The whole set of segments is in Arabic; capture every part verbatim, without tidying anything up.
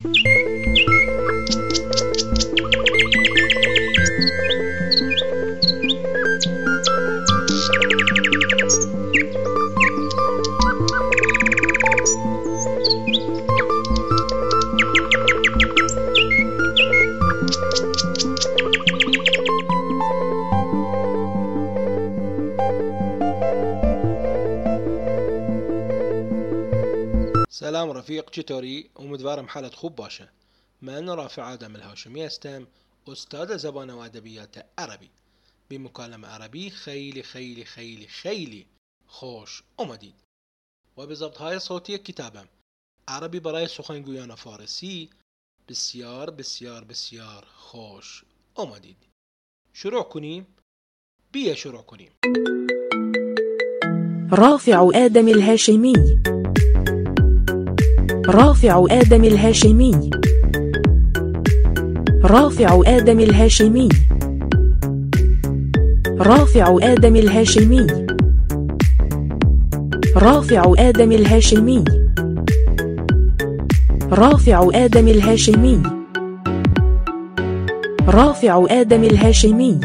سلام رفيق چطوری؟ امیدوارم حالت خوب باشه. من رافع آدم الهاشمی هستم، استاد زبان و ادبیات عربی. به مکالمه عربی خیلی خیلی خیلی خیلی خوش اومدید. و به ضبط‌های صوتی کتابم عربی برای سخنگویان فارسی بسیار بسیار بسیار خوش اومدید. شروع کنیم؟ بیا شروع کنیم. رافع آدم الهاشمی، رافع آدم الهاشمی، رافع آدم الهاشمی، رافع آدم الهاشمی، رافع آدم الهاشمی، رافع آدم الهاشمی، رافع آدم الهاشمی.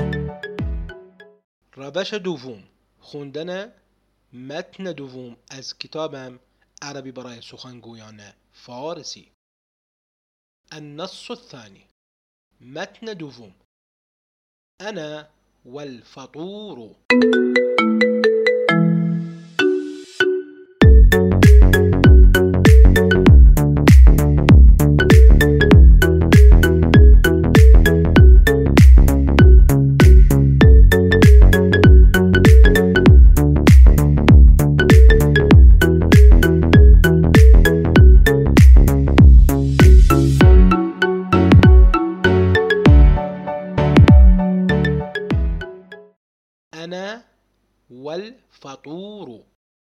روش دوم، خوندن متن دوم از کتابم عربی برای سخنگویان فارسی. النص الثاني، متن دوم. أنا والفطور. أنا والفطور.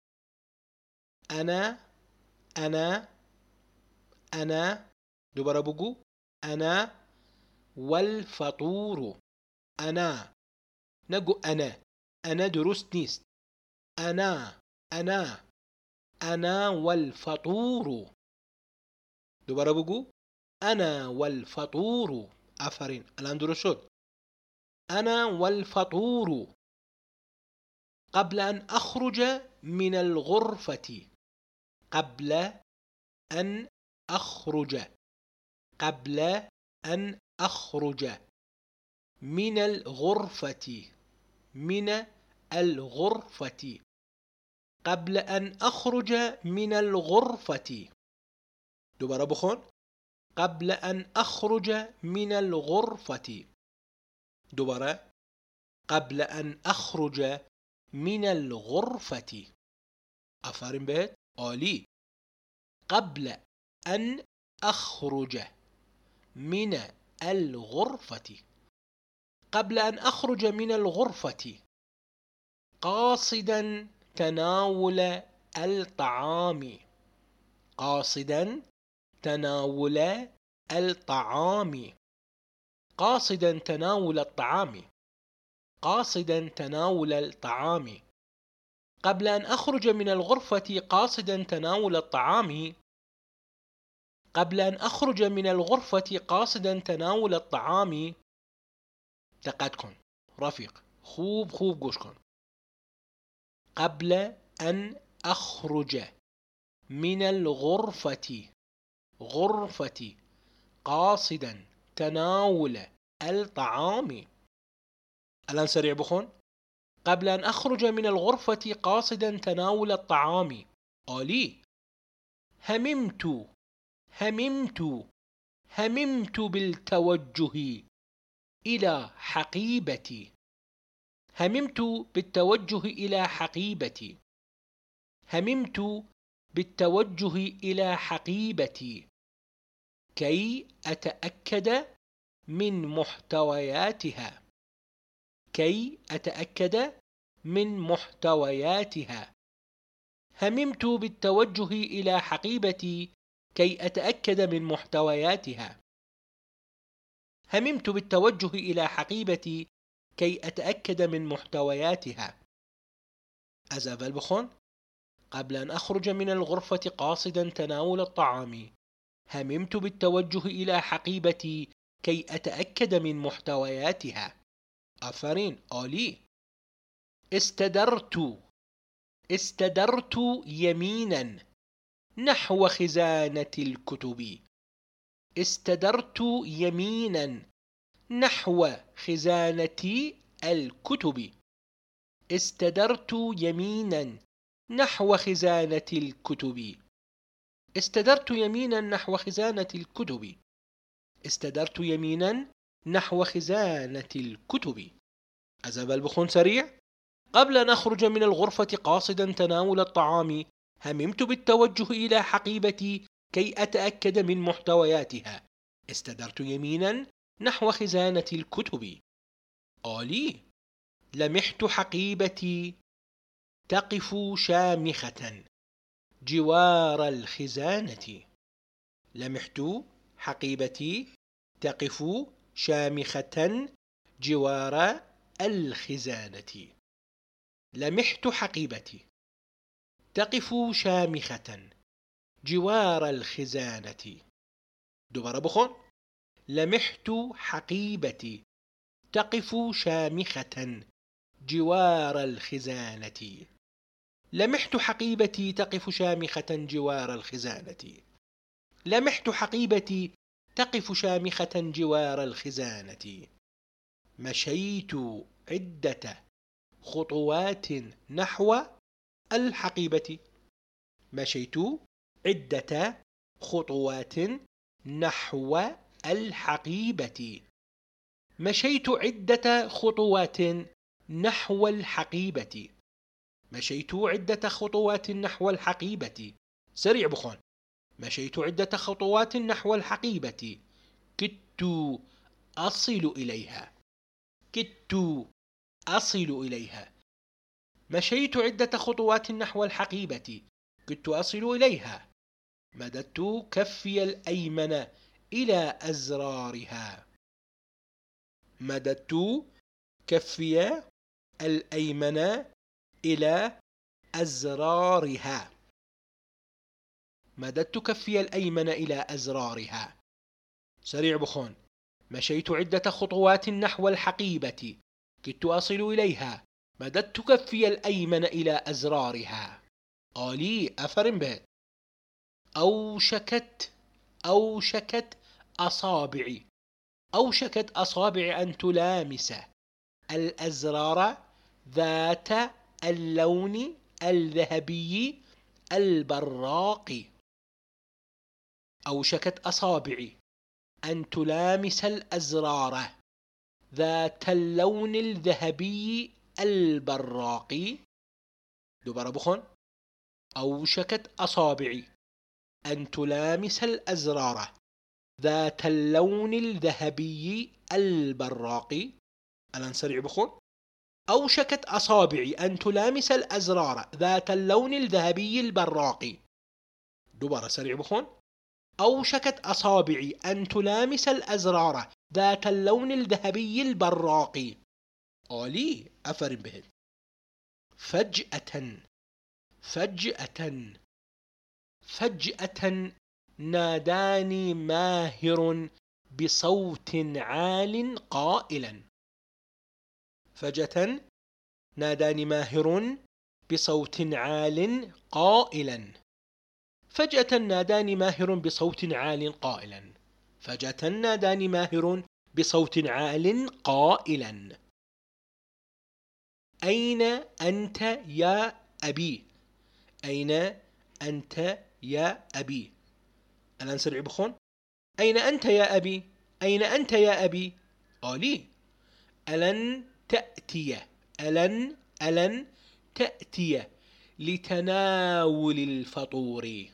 أنا أنا أنا دوباره بگو. أنا والفطور. أنا نگو أنا أنا درست نیست. أنا أنا أنا والفطور. دوباره بگو. أنا والفطور. آفرین، الان درست شد. أنا والفطور. قبل أن أخرج من الغرفة. قبل أن أخرج. قبل أن أخرج من الغرفة. من الغرفة. قبل أن أخرج من الغرفة. دوباره بخون. قبل أن أخرج من الغرفة. دوباره. قبل أن أخرج من الغرفة. آفرین بهت، عالی. قبل أن أخرج من الغرفة. قبل أن أخرج من الغرفة قاصدا تناول الطعام. قاصدا تناول الطعام. قاصدا تناول الطعام. قاصدا تناول الطعام. قبل أن أخرج من الغرفة قاصدا تناول الطعام. قبل أن أخرج من الغرفة قاصدا تناول الطعام. دقت کن رفیق، خوب خوب گوش کن. قبل أن أخرج من الغرفة. غرفة. قاصدا تناول الطعام. الآن سريع بخون. قبل أن أخرج من الغرفة قاصدا تناول الطعام. عالی. هممت هممت هممت بالتوجه إلى حقيبتي. هممت بالتوجه إلى حقيبتي. هممت بالتوجه إلى حقيبتي كي أتأكد من محتوياتها. كي أتأكد من محتوياتها. هممت بالتوجه إلى حقيبتي كي أتأكد من محتوياتها. هممت بالتوجه إلى حقيبتي كي أتأكد من محتوياتها. از اول بخون. قبل أن أخرج من الغرفة قاصدا تناول الطعام هممت بالتوجه إلى حقيبتي كي أتأكد من محتوياتها. آفرين، عالی. استدرت استدرت يمينا نحو خزانة الكتب. استدرت يمينا نحو خزانة الكتب. استدرت يمينا نحو خزانة الكتب. استدرت يمينا نحو خزانة الكتب. استدرت يمينا نحو خزانة الكتب. أزبل بخون سريع. قبل أن أخرج من الغرفة قاصدا تناول الطعام هممت بالتوجه إلى حقيبتي كي أتأكد من محتوياتها. استدرت يمينا نحو خزانة الكتب. عالی. لمحت حقيبتي تقف شامخة جوار الخزانة. لمحت حقيبتي تقف شامخة جوار الخزانة. لمحت حقيبتي تقف شامخة جوار الخزانة. دوباره بخون. لمحت حقيبتي تقف شامخة جوار الخزانة. لمحت حقيبتي تقف شامخة جوار الخزانة. لمحت حقيبتي تقف شامخة جوار الخزانة. مشيت عدة خطوات نحو الحقيبة. مشيت عدة خطوات نحو الحقيبة. مشيت عدة خطوات نحو الحقيبة. مشيت عدة خطوات نحو الحقيبة. سريع بخون. مشيت عدة خطوات نحو الحقيبة. كدت أصل إليها. كدت أصل إليها. مشيت عدة خطوات نحو الحقيبة. كدت أصل إليها. مددت كفي الأيمن إلى أزرارها. مددت كفي الأيمن إلى أزرارها. مددت كفي الأيمن إلى أزرارها. سريع بخون. مشيت عدة خطوات نحو الحقيبة. كدت أصل إليها. مددت كفي الأيمن إلى أزرارها. عالی. أفرن به. أوشكت أوشكت أصابعي أوشكت أصابع أن تلامس الأزرار ذات اللون الذهبي البراق. أوشكت أصابعي أن تلامس الأزرار ذات اللون الذهبي البراق. دوباره بخون. أوشكت أصابعي أن تلامس الأزرار ذات اللون الذهبي البراق. الآن سريع بخون. أوشكت أصابعي أن تلامس الأزرار ذات اللون الذهبي البراق. دوباره سريع بخون. أوشكت أصابعي أن تلامس الأزرار ذات اللون الذهبي البراق. عالی. أفرن به. فجأة فجأة فجأة ناداني ماهر بصوت عال قائلا. فجأة ناداني ماهر بصوت عال قائلا. فجأة ناداني ماهر بصوت عال قائلا. فجأة ناداني ماهر بصوت عال قائلا. أين أنت يا أبي؟ أين أنت يا أبي؟ الآن سريع بخون. أين أنت يا أبي؟ أين أنت يا أبي؟ عالی. ألن تأتي ألن ألن تأتي لتناول الفطور.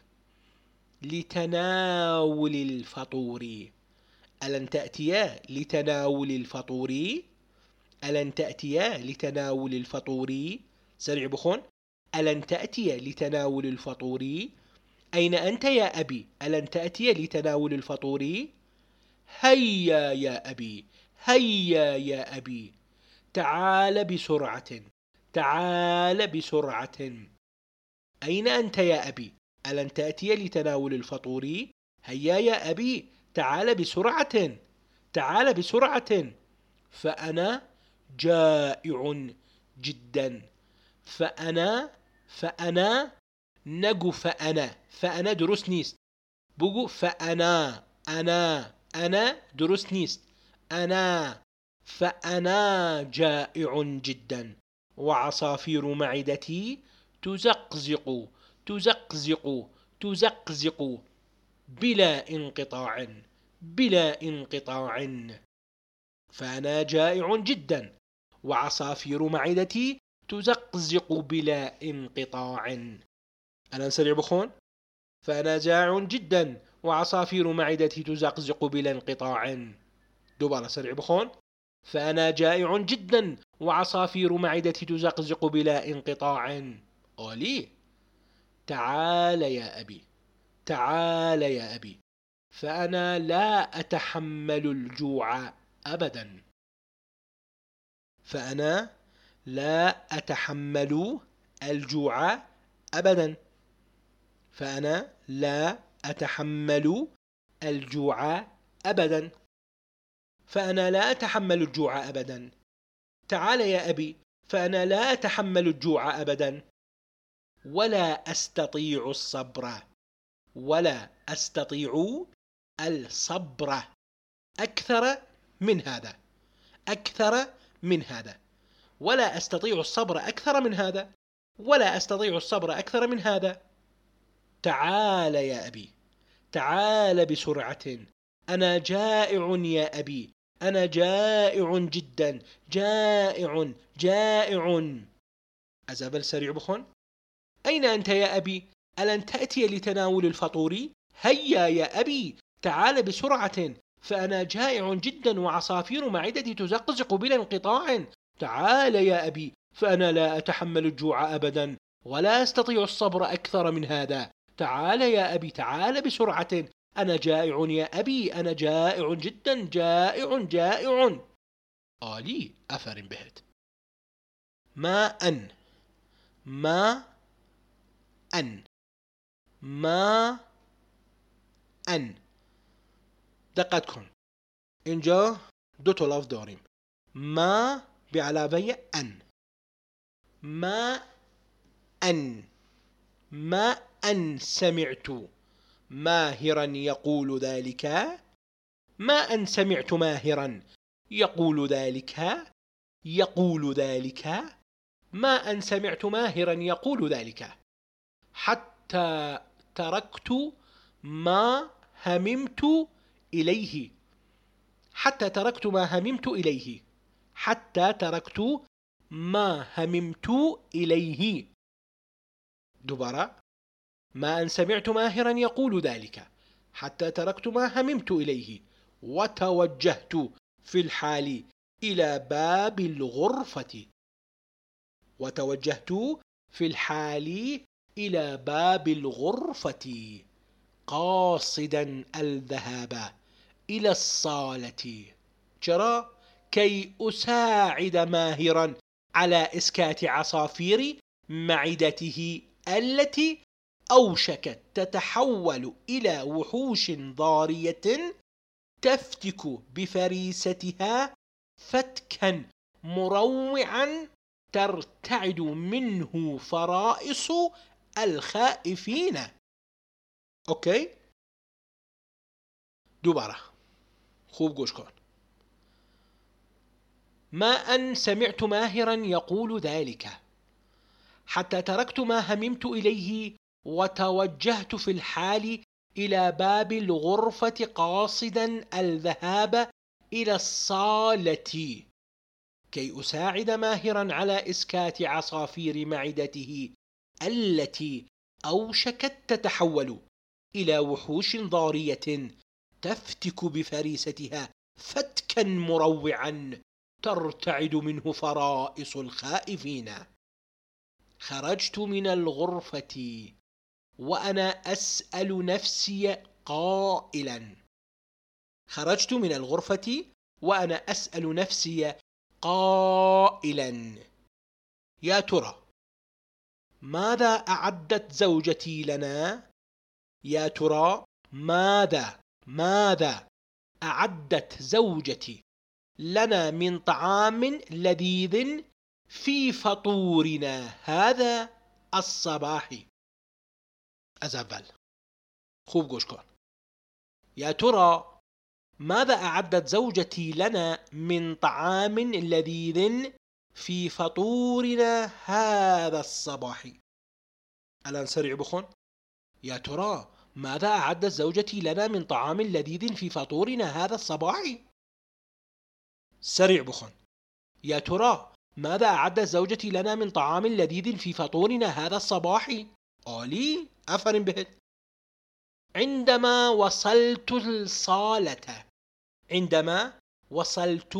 لتناول الفطور. ألن تأتي لتناول الفطور. ألن تأتي لتناول الفطور. سريع بخون. ألن تأتي لتناول الفطور. أين أنت يا أبي؟ ألن تأتي لتناول الفطور. هيا يا أبي هيا يا أبي تعال بسرعة تعال بسرعة. أين أنت يا أبي؟ ألن تأتي لتناول الفطور. هيا يا أبي تعال بسرعة، تعال بسرعة. فأنا جائع جدا. فأنا فأنا نجو فأنا فأنا دروس نيست بوجو فأنا أنا أنا دروس نيست أنا فأنا جائع جدا وعصافير معدتي تزقزق تزقزق تزقزق بلا انقطاع بلا انقطاع. فأنا جائع جدا وعصافير معدتي تزقزق بلا انقطاع. أنا نسرع بخون. فأنا جائع جدا وعصافير معدتي تزقزق بلا انقطاع. دوباره سرع بخون. فأنا جائع جدا وعصافير معدتي تزقزق بلا انقطاع. أولي. تعال يا أبي تعال يا أبي فأنا لا أتحمل الجوع أبدا. فأنا لا أتحمل الجوع أبدا. فأنا لا أتحمل الجوع أبدا. فأنا لا أتحمل الجوع أبدا. تعال يا أبي فأنا لا أتحمل الجوع أبدا. ولا أستطيع الصبر ولا أستطيع الصبر أكثر من هذا أكثر من هذا. ولا أستطيع الصبر أكثر من هذا ولا أستطيع الصبر أكثر من هذا. تعال يا أبي تعال بسرعة. أنا جائع يا أبي أنا جائع جدا جائع جائع. أزابل سريع بخون. أين أنت يا أبي؟ ألن تأتي لتناول الفطور؟ هيا يا أبي تعال بسرعة. فأنا جائع جدا وعصافير معدتي تزقزق بلا انقطاع. تعال يا أبي فأنا لا أتحمل الجوع أبدا ولا أستطيع الصبر أكثر من هذا. تعال يا أبي تعال بسرعة. أنا جائع يا أبي أنا جائع جدا جائع جائع. آلي أفرن بهت. ما أن ما أن ما أن. دقتكم اینجا دو تا لاف داریم. ما به علاوه ان. ما ان ما ان سمعت ماهرا يقول ذلك. ما ان سمعت ماهرا يقول ذلك يقول ذلك. ما ان سمعت ماهرا يقول ذلك. حتى تركت ما هممت إليه. حتى تركت ما هممت إليه. حتى تركت ما هممت إليه. دوباره. ما أن سمعت ماهرا يقول ذلك حتى تركت ما هممت إليه وتوجهت في الحال إلى باب الغرفة. وتوجهت في الحال إلى باب الغرفة قاصدا الذهاب إلى الصالة. جرى كي أساعد ماهرا على إسكات عصافير معدته التي أوشكت تتحول إلى وحوش ضارية تفتك بفريستها فتكا مروعا ترتعد منه فرائص الخائفين. اوكي دوباره خوب گوش کن. ما أن سمعت ماهرا يقول ذلك حتى تركت ما هممت إليه وتوجهت في الحال إلى باب الغرفة قاصدا الذهاب إلى الصالة كي أساعد ماهرا على إسكات عصافير معدته التي أوشكت تتحول إلى وحوش ضارية تفتك بفريستها فتكا مروعا ترتعد منه فرائص الخائفين. خرجت من الغرفة وأنا أسأل نفسي قائلا. خرجت من الغرفة وأنا أسأل نفسي قائلا يا ترى ماذا أعدت زوجتي لنا؟ يا ترى ماذا ماذا أعدت زوجتي لنا من طعام لذيذ في فطورنا هذا الصباح. از اول خوب گوش کن. يا ترى ماذا أعدت زوجتي لنا من طعام لذيذ في فطورنا هذا الصباح. الآن سريع بخون. يا ترى ماذا أعدت زوجتي لنا من طعام لذيذ في فطورنا هذا الصباح. سريع بخون. يا ترى ماذا أعدت زوجتي لنا من طعام لذيذ في فطورنا هذا الصباح. آلي أفرن بهت. عندما وصلت الصالة عندما وصلت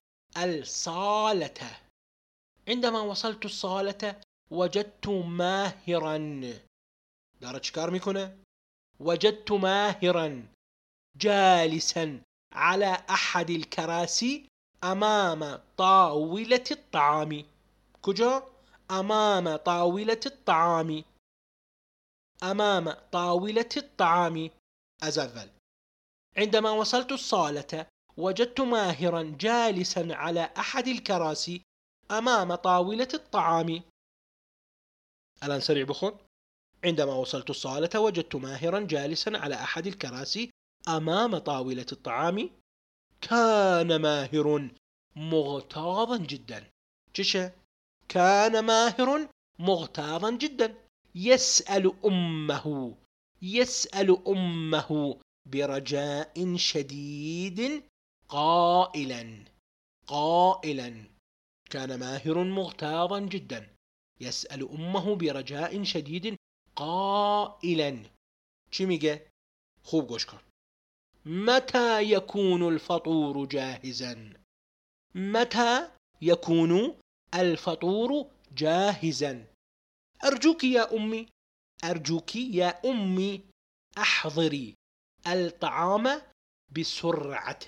الصالة عندما وصلت الصالة وجدت ماهرا. دارت شكار میکنه. وجدت ماهرا جالسا على أحد الكراسي أمام طاولة الطعام. كجا؟ أمام طاولة الطعام. أمام طاولة الطعام. أزفل. عندما وصلت الصالة وجدت ماهرا جالسا على أحد الكراسي أمام طاولة الطعام. الآن سريع بخون. عندما وصلت الصالة وجدت ماهرا جالسا على أحد الكراسي أمام طاولة الطعام. كان ماهر مغتاظا جدا. جشة؟ كان ماهر مغتاظا جدا يسأل أمه يسأل أمه برجاء شديد قائلا قائلا كان ماهر مغتاظا جدا يسأل أمه برجاء شديد قائلا. چی میگه؟ خوب گوش کن. متى يكون الفطور جاهزا. متى يكون الفطور جاهزا. أرجوك يا أمي أرجوك يا أمي أحضري الطعام بسرعة.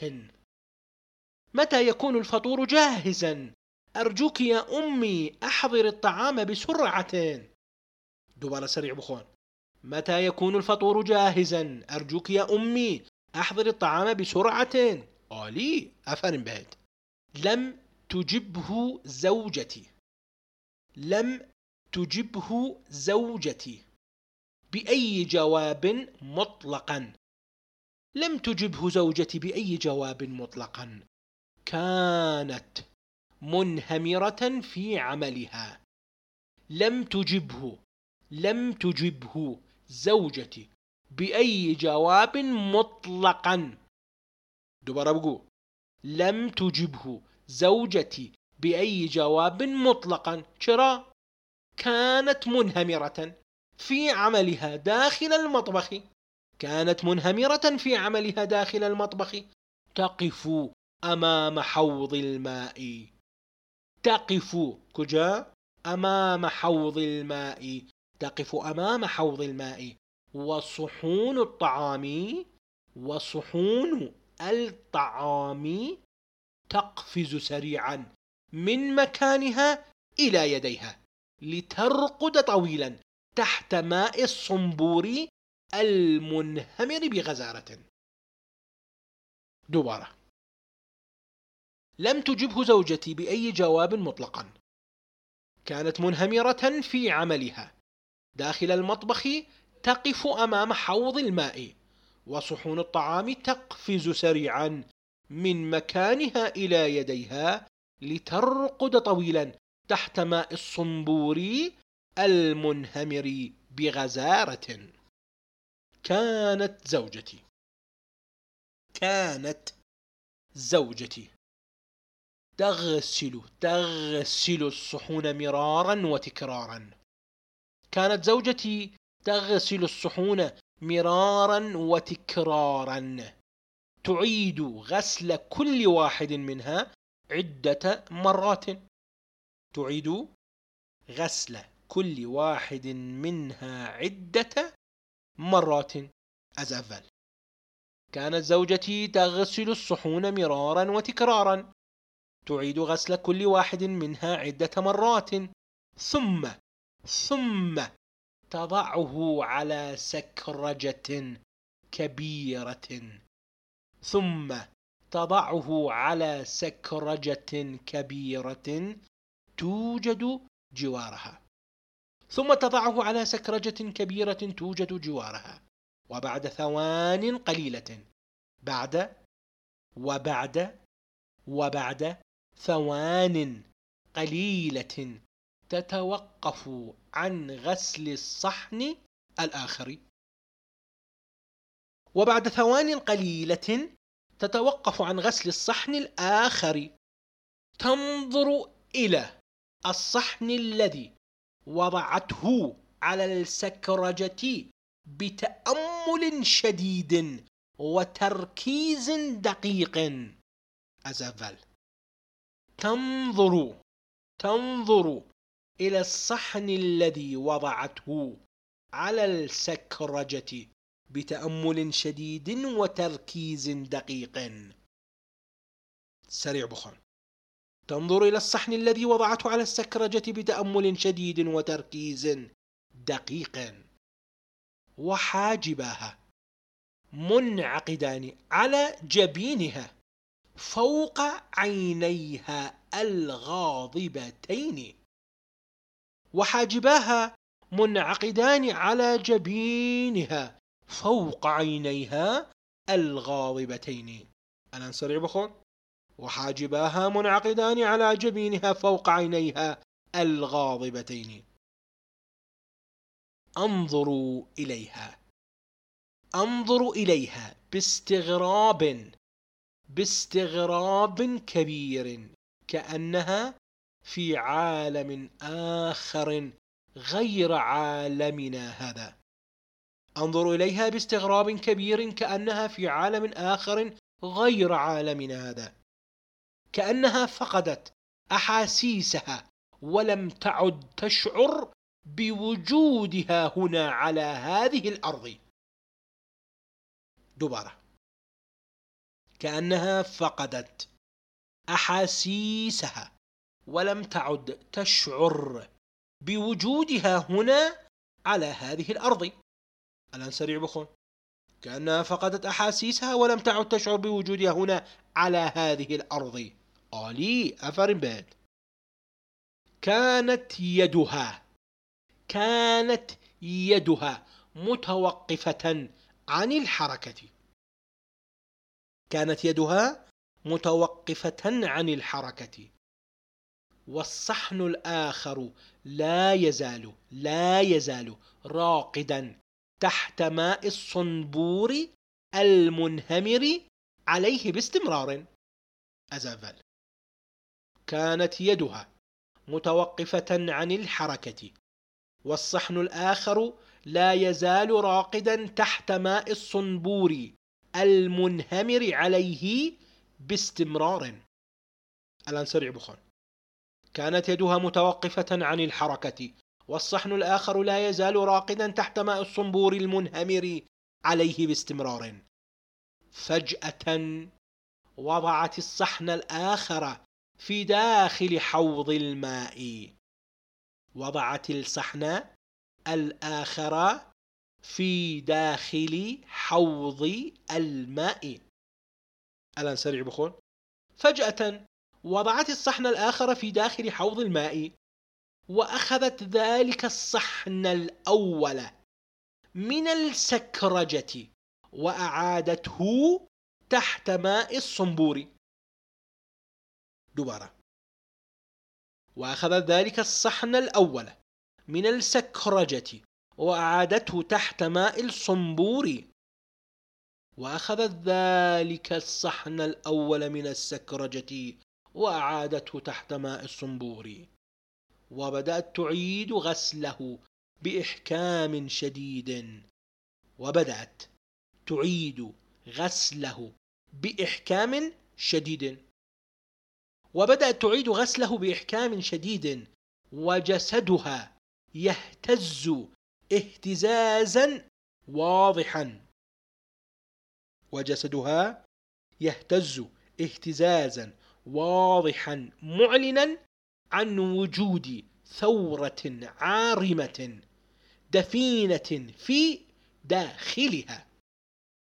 متى يكون الفطور جاهزا. أرجوك يا أمي أحضر الطعام بسرعة. دوباره سريع بخون. متى يكون الفطور جاهزا. أرجوك يا أمي أحضر الطعام بسرعة. آلي أفرن بهت. لم تجبه زوجتي لم تجبه زوجتي بأي جواب مطلقا. لم تجبه زوجتي بأي جواب مطلقا. كانت منهمرة في عملها. لم تجبه لم تجبه زوجتي بأي جواب مطلقا. دوباره بقول لم تجبه زوجتي بأي جواب مطلقا. چرا؟ كانت منهمرة في عملها داخل المطبخ. كانت منهمرة في عملها داخل المطبخ. تقف أمام حوض الماء. تقف كجا؟ أمام حوض الماء. تقف أمام حوض الماء. وصحون الطعام وصحون الطعام تقفز سريعا من مكانها إلى يديها لترقد طويلا تحت ماء الصنبور المنهمر بغزارة. دوباره. لم تجبه زوجتي بأي جواب مطلقا. كانت منهمرة في عملها داخل المطبخ. تقف أمام حوض الماء. وصحون الطعام تقفز سريعا من مكانها إلى يديها لترقد طويلا تحت ماء الصنبور المنهمر بغزارة. كانت زوجتي كانت زوجتي تغسل تغسل الصحون مرارا وتكرارا. كانت زوجتي تغسل الصحون مرارا وتكرارا. تعيد غسل كل واحد منها عدة مرات. تعيد غسل كل واحد منها عدة مرات. از اول. كانت زوجتي تغسل الصحون مرارا وتكرارا. تعيد غسل كل واحد منها عدة مرات. ثم ثم تضعه على سكرجة كبيرة، ثم تضعه على سكرجة كبيرة توجد جوارها ثم تضعه على سكرجة كبيرة توجد جوارها وبعد ثوان قليلة بعد وبعد وبعد ثوان قليلة تتوقف عن غسل الصحن الآخر وبعد ثوان قليلة تتوقف عن غسل الصحن الآخر تنظر إلى الصحن الذي وضعته على السكرجة بتأمل شديد وتركيز دقيق. أزافال تنظر تنظر إلى الصحن الذي وضعته على السكرجة بتأمل شديد وتركيز دقيق. سريع بخون. تنظر إلى الصحن الذي وضعته على السكرجة بتأمل شديد وتركيز دقيق وحاجباها منعقدان على جبينها فوق عينيها الغاضبتين وحاجباها منعقدان على جبينها فوق عينيها الغاضبتين. الآن سريع بخون. وحاجباها منعقدان على جبينها فوق عينيها الغاضبتين. انظروا إليها انظروا إليها باستغراب باستغراب كبير كأنها في عالم آخر غير عالمنا هذا. انظروا إليها باستغراب كبير كأنها في عالم آخر غير عالمنا هذا، كأنها فقدت أحاسيسها ولم تعد تشعر بوجودها هنا على هذه الأرض. دوباره. كأنها فقدت أحاسيسها ولم تعد تشعر بوجودها هنا على هذه الأرض. الآن سريع بخون. كأنها فقدت أحاسيسها ولم تعد تشعر بوجودها هنا على هذه الأرض. آلي أفرن باد. كانت يدها كانت يدها متوقفة عن الحركة كانت يدها متوقفة عن الحركة والصحن الآخر لا يزال لا يزال راقدا تحت ماء الصنبور المنهمر عليه باستمرار. أزافال. كانت يدها متوقفة عن الحركة والصحن الآخر لا يزال راقدا تحت ماء الصنبور المنهمر عليه باستمرار. الآن سريع بخون. كانت يدها متوقفة عن الحركة والصحن الآخر لا يزال راقدا تحت ماء الصنبور المنهمر عليه باستمرار. فجأة وضعت الصحن الآخر في داخل حوض الماء وضعت الصحن الآخر في داخل حوض الماء. الآن سريع بخون. فجأة وضعت الصحن الآخر في داخل حوض الماء وأخذت ذلك الصحن الأول من السكرجة وأعادته تحت ماء الصنبور. دوباره. وأخذت ذلك الصحن الأول من السكرجة وأعادته تحت ماء الصنبور وأخذت ذلك الصحن الأول من السكرجة وأعادته تحت ماء الصنبور وبدأت تعيد غسله بإحكام شديد وبدأت تعيد غسله بإحكام شديد وبدأت تعيد غسله بإحكام شديد وجسدها يهتز اهتزازا واضحا وجسدها يهتز اهتزازا واضحا معلنا عن وجود ثورة عارمة دفينة في داخلها.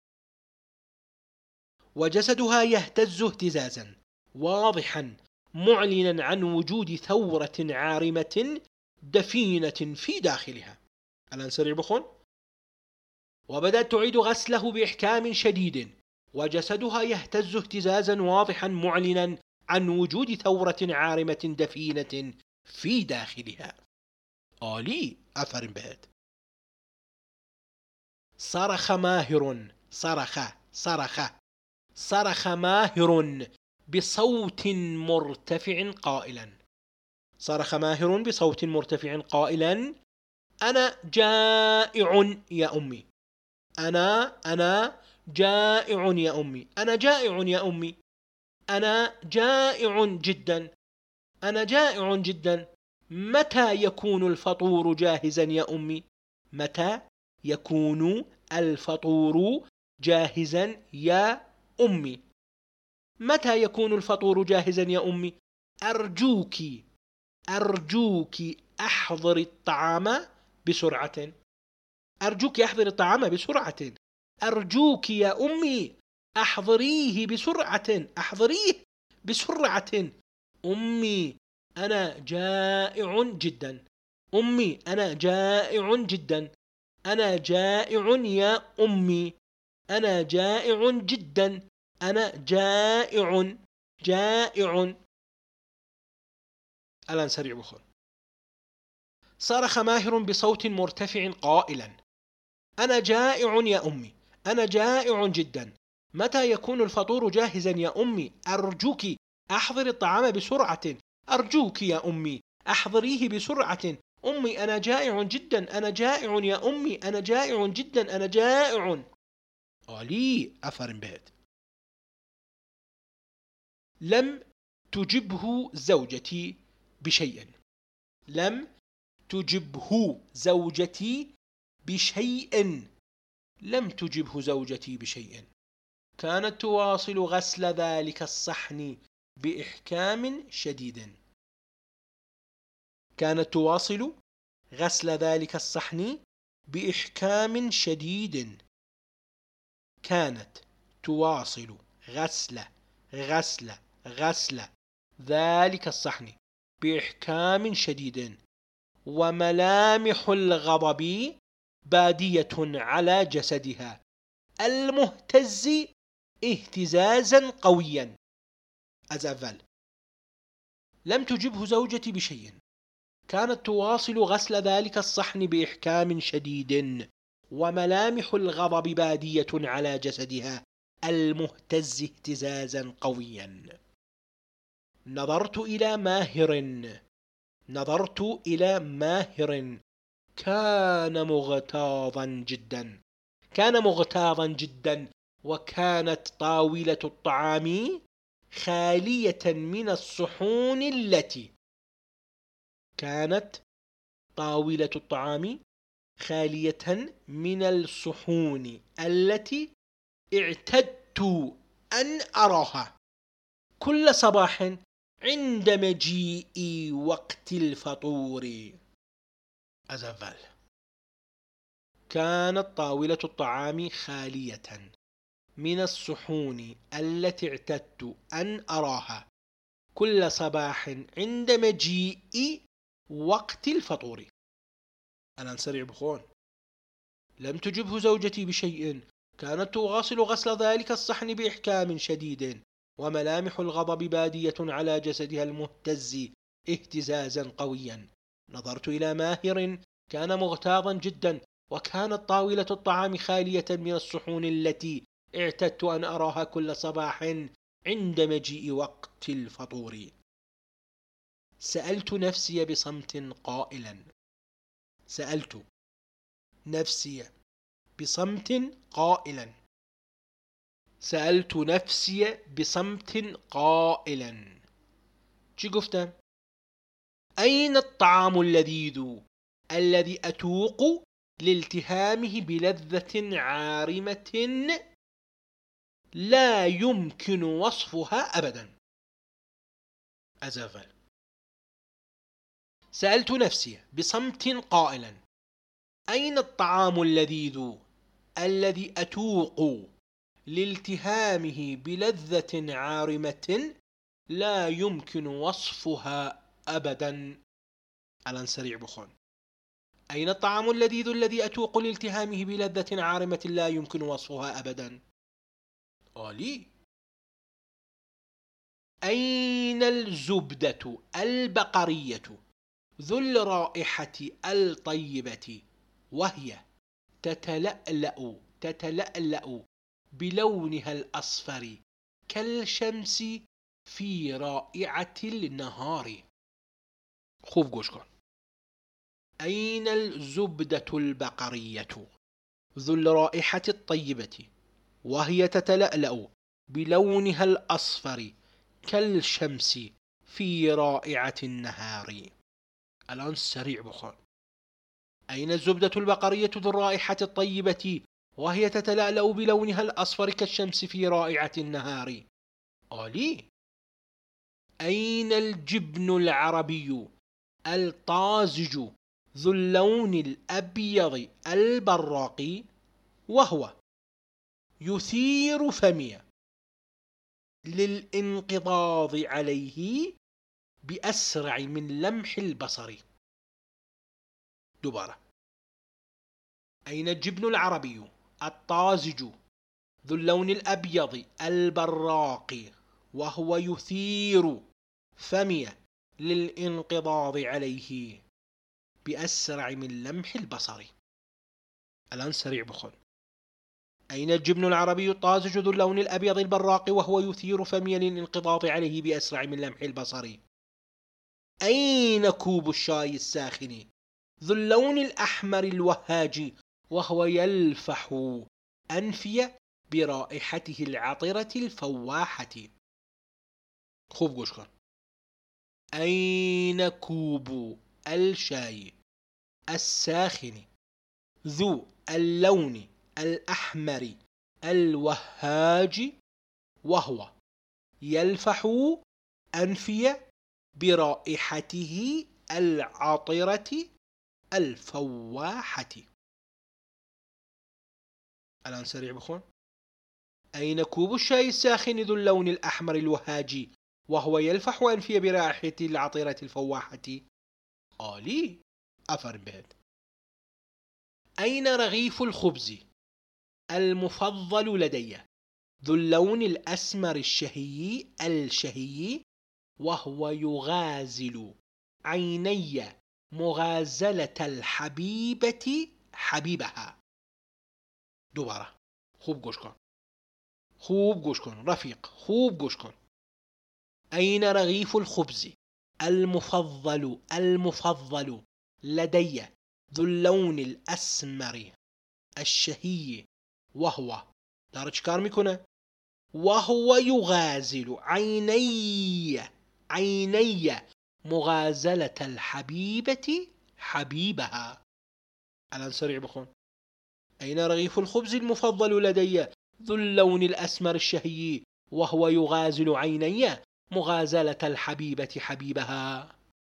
وجسدها يهتز اهتزازا واضحا معلنا عن وجود ثورة عارمة دفينة في داخلها. الآن سريع بخون. وبدأت تعيد غسله بإحكام شديد وجسدها يهتز اهتزازا واضحا معلنا عن وجود ثورة عارمة دفينة في داخلها. آلي أفرن بهت. صرخ ماهر صرخ صرخ صرخ ماهر بصوت مرتفع قائلا صرخ ماهر بصوت مرتفع قائلا أنا جائع يا أمي، أنا أنا جائع يا أمي، أنا جائع يا أمي، أنا جائع جدا، أنا جائع جدا. متى يكون الفطور جاهزا يا أمي؟ متى يكون الفطور جاهزا يا أمي؟ متى يكون الفطور جاهزا يا أمي؟ أرجوك أرجوك أحضر الطعام بسرعة، أرجوك أحضر الطعام بسرعة، أرجوك يا أمي أحضريه بسرعة، أحضريه بسرعة. أمي أنا جائع جدا، أمي أنا جائع جدا، أنا جائع يا أمي، أنا جائع جدا، أنا جائع جائع. الآن سريع بخون. صرخ ماهر بصوت مرتفع قائلا أنا جائع يا أمي، أنا جائع جدا. متى يكون الفطور جاهزا يا أمي؟ أرجوك أحضر الطعام بسرعة، أرجوك يا أمي أحضريه بسرعة. أمي أنا جائع جدا، أنا جائع يا أمي، أنا جائع جدا، أنا جائع. آلي أفرن بهت. لم تجبه زوجتي بشيء، لم تجبه زوجتي بشيء، لم تجبه زوجتي بشيء. كانت تواصل غسل ذلك الصحن بإحكام شديد، كانت تواصل غسل ذلك الصحن بإحكام شديد، كانت تواصل غسل غسل غسل ذلك الصحن بإحكام شديد، وملامح الغضب بادية على جسدها المهتز اهتزازا قويا. أزفل. لم تجبه زوجتي بشيء، كانت تواصل غسل ذلك الصحن بإحكام شديد، وملامح الغضب بادية على جسدها المهتز اهتزازا قويا. نظرت إلى ماهر، نظرت إلى ماهر كان مغتاظا جدا، كان مغتاظا جدا. وكانت طاولة الطعام خالية من الصحون التي كانت طاولة الطعام خالية من الصحون التي اعتدت أن أراها كل صباح عند مجيء وقت الفطور. أزفل. كانت طاولة الطعام خالية من الصحون التي اعتدت أن أراها كل صباح عند مجيء وقت الفطور. أنا نسرع بخون. لم تجبه زوجتي بشيء، كانت تواصل غسل ذلك الصحن بإحكام شديد، وملامح الغضب بادية على جسدها المهتز اهتزازا قويا. نظرت إلى ماهر كان مغتاظا جدا، وكانت طاولة الطعام خالية من الصحون التي اعتدت أن أراها كل صباح عند مجيء وقت الفطور. سألت نفسي بصمت قائلا، سألت نفسي بصمت قائلا، سألت نفسي بصمت قائلا. شو قفت؟ أين الطعام اللذيذ الذي أتوق لالتهامه بلذة عارمة لا يمكن وصفها أبدا؟ أزفل. سألت نفسي بصمت قائلا أين الطعام اللذيذ الذي أتوق لالتهامه بلذة عارمة لا يمكن وصفها أبدا. الآن سريع بخون. أين الطعام اللذيذ الذي أتوق لالتهامه بلذة عارمة لا يمكن وصفها أبدا؟ أولي. أين الزبدة البقرية ذو الرائحة الطيبة وهي تتلألأ تتلألأ بلونها الأصفر كالشمس في رائعة النهار؟ خوب گوش کن. أين الزبدة البقرية ذو الرائحة الطيبة وهي تتلألأ بلونها الأصفر كالشمس في رائعة النهار؟ الآن سريع بخون. أين الزبدة البقرية ذو الرائحة الطيبة وهي تتلألأ بلونها الأصفر كالشمس في رائعة النهار؟ أولي. أين الجبن العربي الطازج ذو اللون الأبيض البراقي وهو يثير فمي للانقضاض عليه بأسرع من لمح البصر؟ دوباره. أين الجبن العربي الطازج ذو اللون الأبيض البراقي وهو يثير فمي للانقضاض عليه بأسرع من لمح البصر؟ الآن سريع بخون. أين الجبن العربي الطازج ذو اللون الأبيض البراقي وهو يثير فمي للانقضاض عليه بأسرع من لمح البصر؟ أين كوب الشاي الساخن ذو اللون الأحمر الوهاج وهو يلفح أنفي برائحته العطرة الفواحة؟ خوب گوش کن. أين كوب الشاي الساخن ذو اللون الأحمر الوهاج وهو يلفح أنفي برائحته العطرة الفواحة؟ الآن سريع بخون. أين كوب الشاي الساخن ذو اللون الأحمر الوهاج وهو يلفح أنفي برائحته العطرة الفواحة؟ آلي. أفر بهد. أين رغيف الخبز المفضل لدي ذو اللون الأسمر الشهي الشهي وهو يغازل عيني مغازلة الحبيبة حبيبها؟ دوباره. خوب گوش کن. خوب گوش کن رفیق. خوب گوش کن. أين رغيف الخبز المفضل المفضل لدي ذو اللون الأسمر الشهي وهو داره چیکار میکنه؟ وهو يغازل عيني عيني مغازلة الحبيبة حبيبها؟ الآن سريع بخون. أين رغيف الخبز المفضل لدي ذو اللون الأسمر الشهي وهو يغازل عيني مغازلة الحبيبة حبيبها؟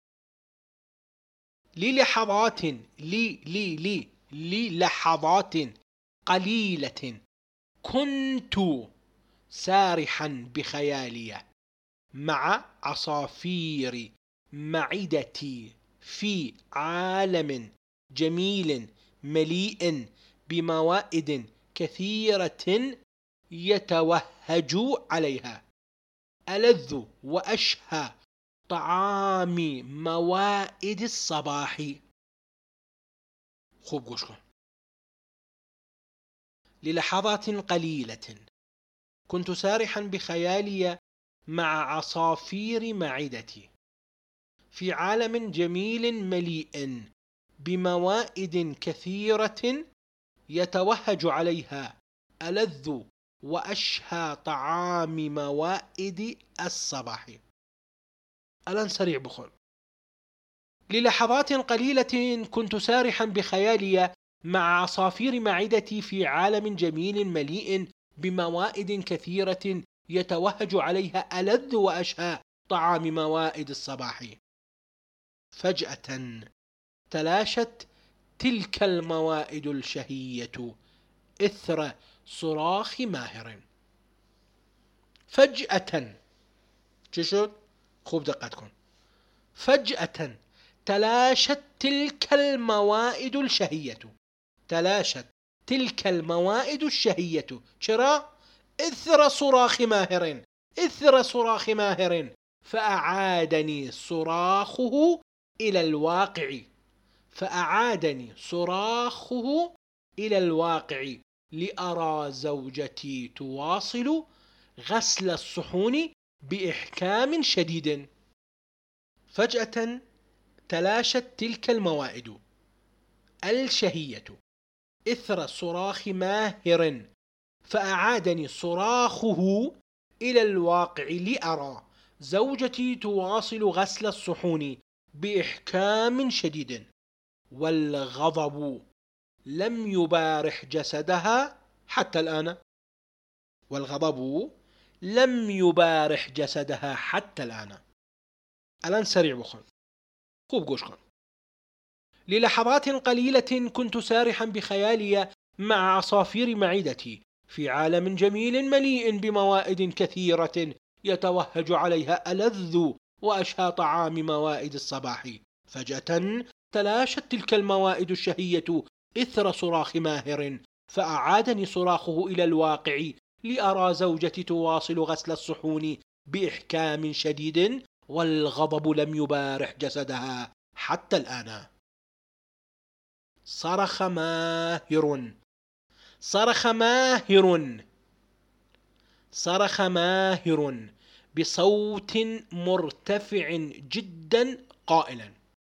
للحظات لي لي لي للحظات قليلة كنت سارحا بخيالي مع عصافير معدتي في عالم جميل مليء بموائد كثيرة يتوهج عليها ألذ وأشهى طعام موائد الصباح؟ خوب گوش کن. للحظات قليلة كنت سارحا بخيالي مع عصافير معدتي في عالم جميل مليء بموائد كثيرة يتوهج عليها ألذ وأشهى طعام موائد الصباح؟ الآن سريع بخون. للحظات قليلة كنت سارحا بخيالي مع عصافير معدتي في عالم جميل مليء بموائد كثيرة يتوهج عليها ألذ وأشهى طعام موائد الصباح. فجأة تلاشت تلك الموائد الشهية إثر صراخ ماهر. فجأة شو خوب دقتكم فجأة تلاشت تلك الموائد الشهية تلاشت تلك الموائد الشهية شرا إثر صراخ ماهر إثر صراخ ماهر فأعادني صراخه إلى الواقع فأعادني صراخه إلى الواقع لأرى زوجتي تواصل غسل الصحون بإحكام شديد. فجأة تلاشت تلك الموائد الشهية إثر صراخ ماهر فأعادني صراخه إلى الواقع لأرى زوجتي تواصل غسل الصحون بإحكام شديد، والغضب لم يبارح جسدها حتى الآن والغضب لم يبارح جسدها حتى الآن. الآن سريع بخون خوب قوشكم. للحظات قليلة كنت سارحا بخيالي مع عصافير معدتي في عالم جميل مليء بموائد كثيرة يتوهج عليها ألذ وأشهى طعام موائد الصباح. فجأة تلاشت تلك الموائد الشهية إثر صراخ ماهر فأعادني صراخه إلى الواقع لأرى زوجتي تواصل غسل الصحون بإحكام شديد، والغضب لم يبارح جسدها حتى الآن. صرخ ماهر صرخ ماهر صرخ ماهر بصوت مرتفع جدا قائلا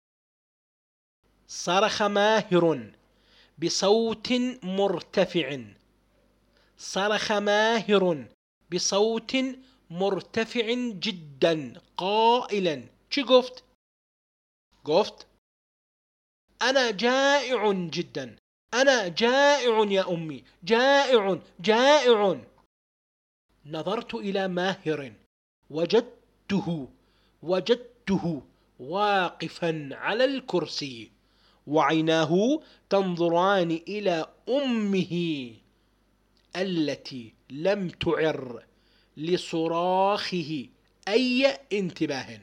صرخ ماهر بصوت مرتفع صرخ ماهر بصوت مرتفع جدا قائلا شو قفت؟ قفت أنا جائع جدا، أنا جائع يا أمي، جائع جائع. نظرت إلى ماهر وجدته وجدته واقفا على الكرسي وعيناه تنظران إلى أمه التي لم تعر لصراخه أي انتباه.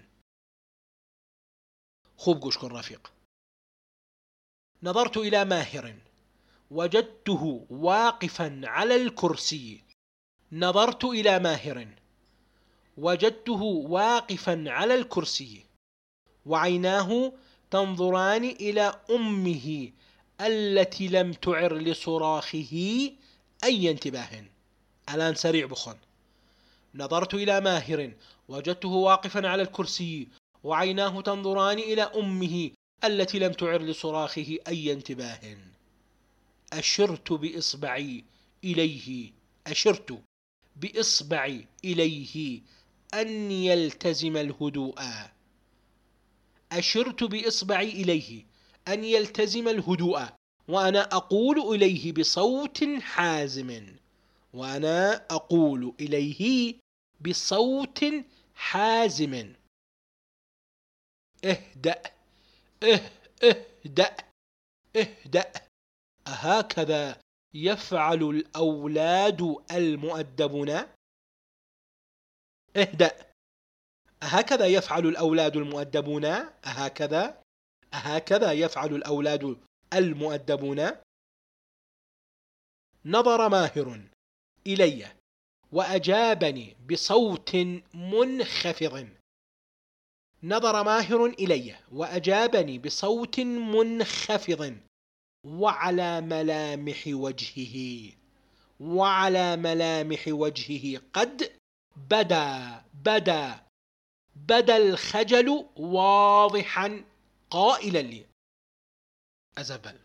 خوب قوشكن رفيق. نظرت إلى ماهر وجدته واقفا على الكرسي نظرت إلى ماهر وجدته واقفا على الكرسي وعيناه تنظران إلى أمه التي لم تعر لصراخه أي انتباه. الآن سريع بخون. نظرت إلى ماهر وجدته واقفا على الكرسي وعيناه تنظران إلى أمه التي لم تعر لصراخه أي انتباه. أشرت بإصبعي إليه أشرت بإصبعي إليه أن يلتزم الهدوء أشرت بإصبعي إليه أن يلتزم الهدوء وأنا أقول إليه بصوت حازم وأنا أقول إليه بصوت حازم اهدأ اه اهدأ اهدأ. أهكذا يفعل الأولاد المؤدبون؟ اهدأ. أهكذا يفعل الأولاد المؤدبون؟ أهكذا أهكذا يفعل الأولاد المؤدبون؟ نظر ماهر إلي وأجابني بصوت منخفض نظر ماهر إلي وأجابني بصوت منخفض وعلى ملامح وجهه وعلى ملامح وجهه قد بدا بدا بدا الخجل واضحا قائلا لي أزبل.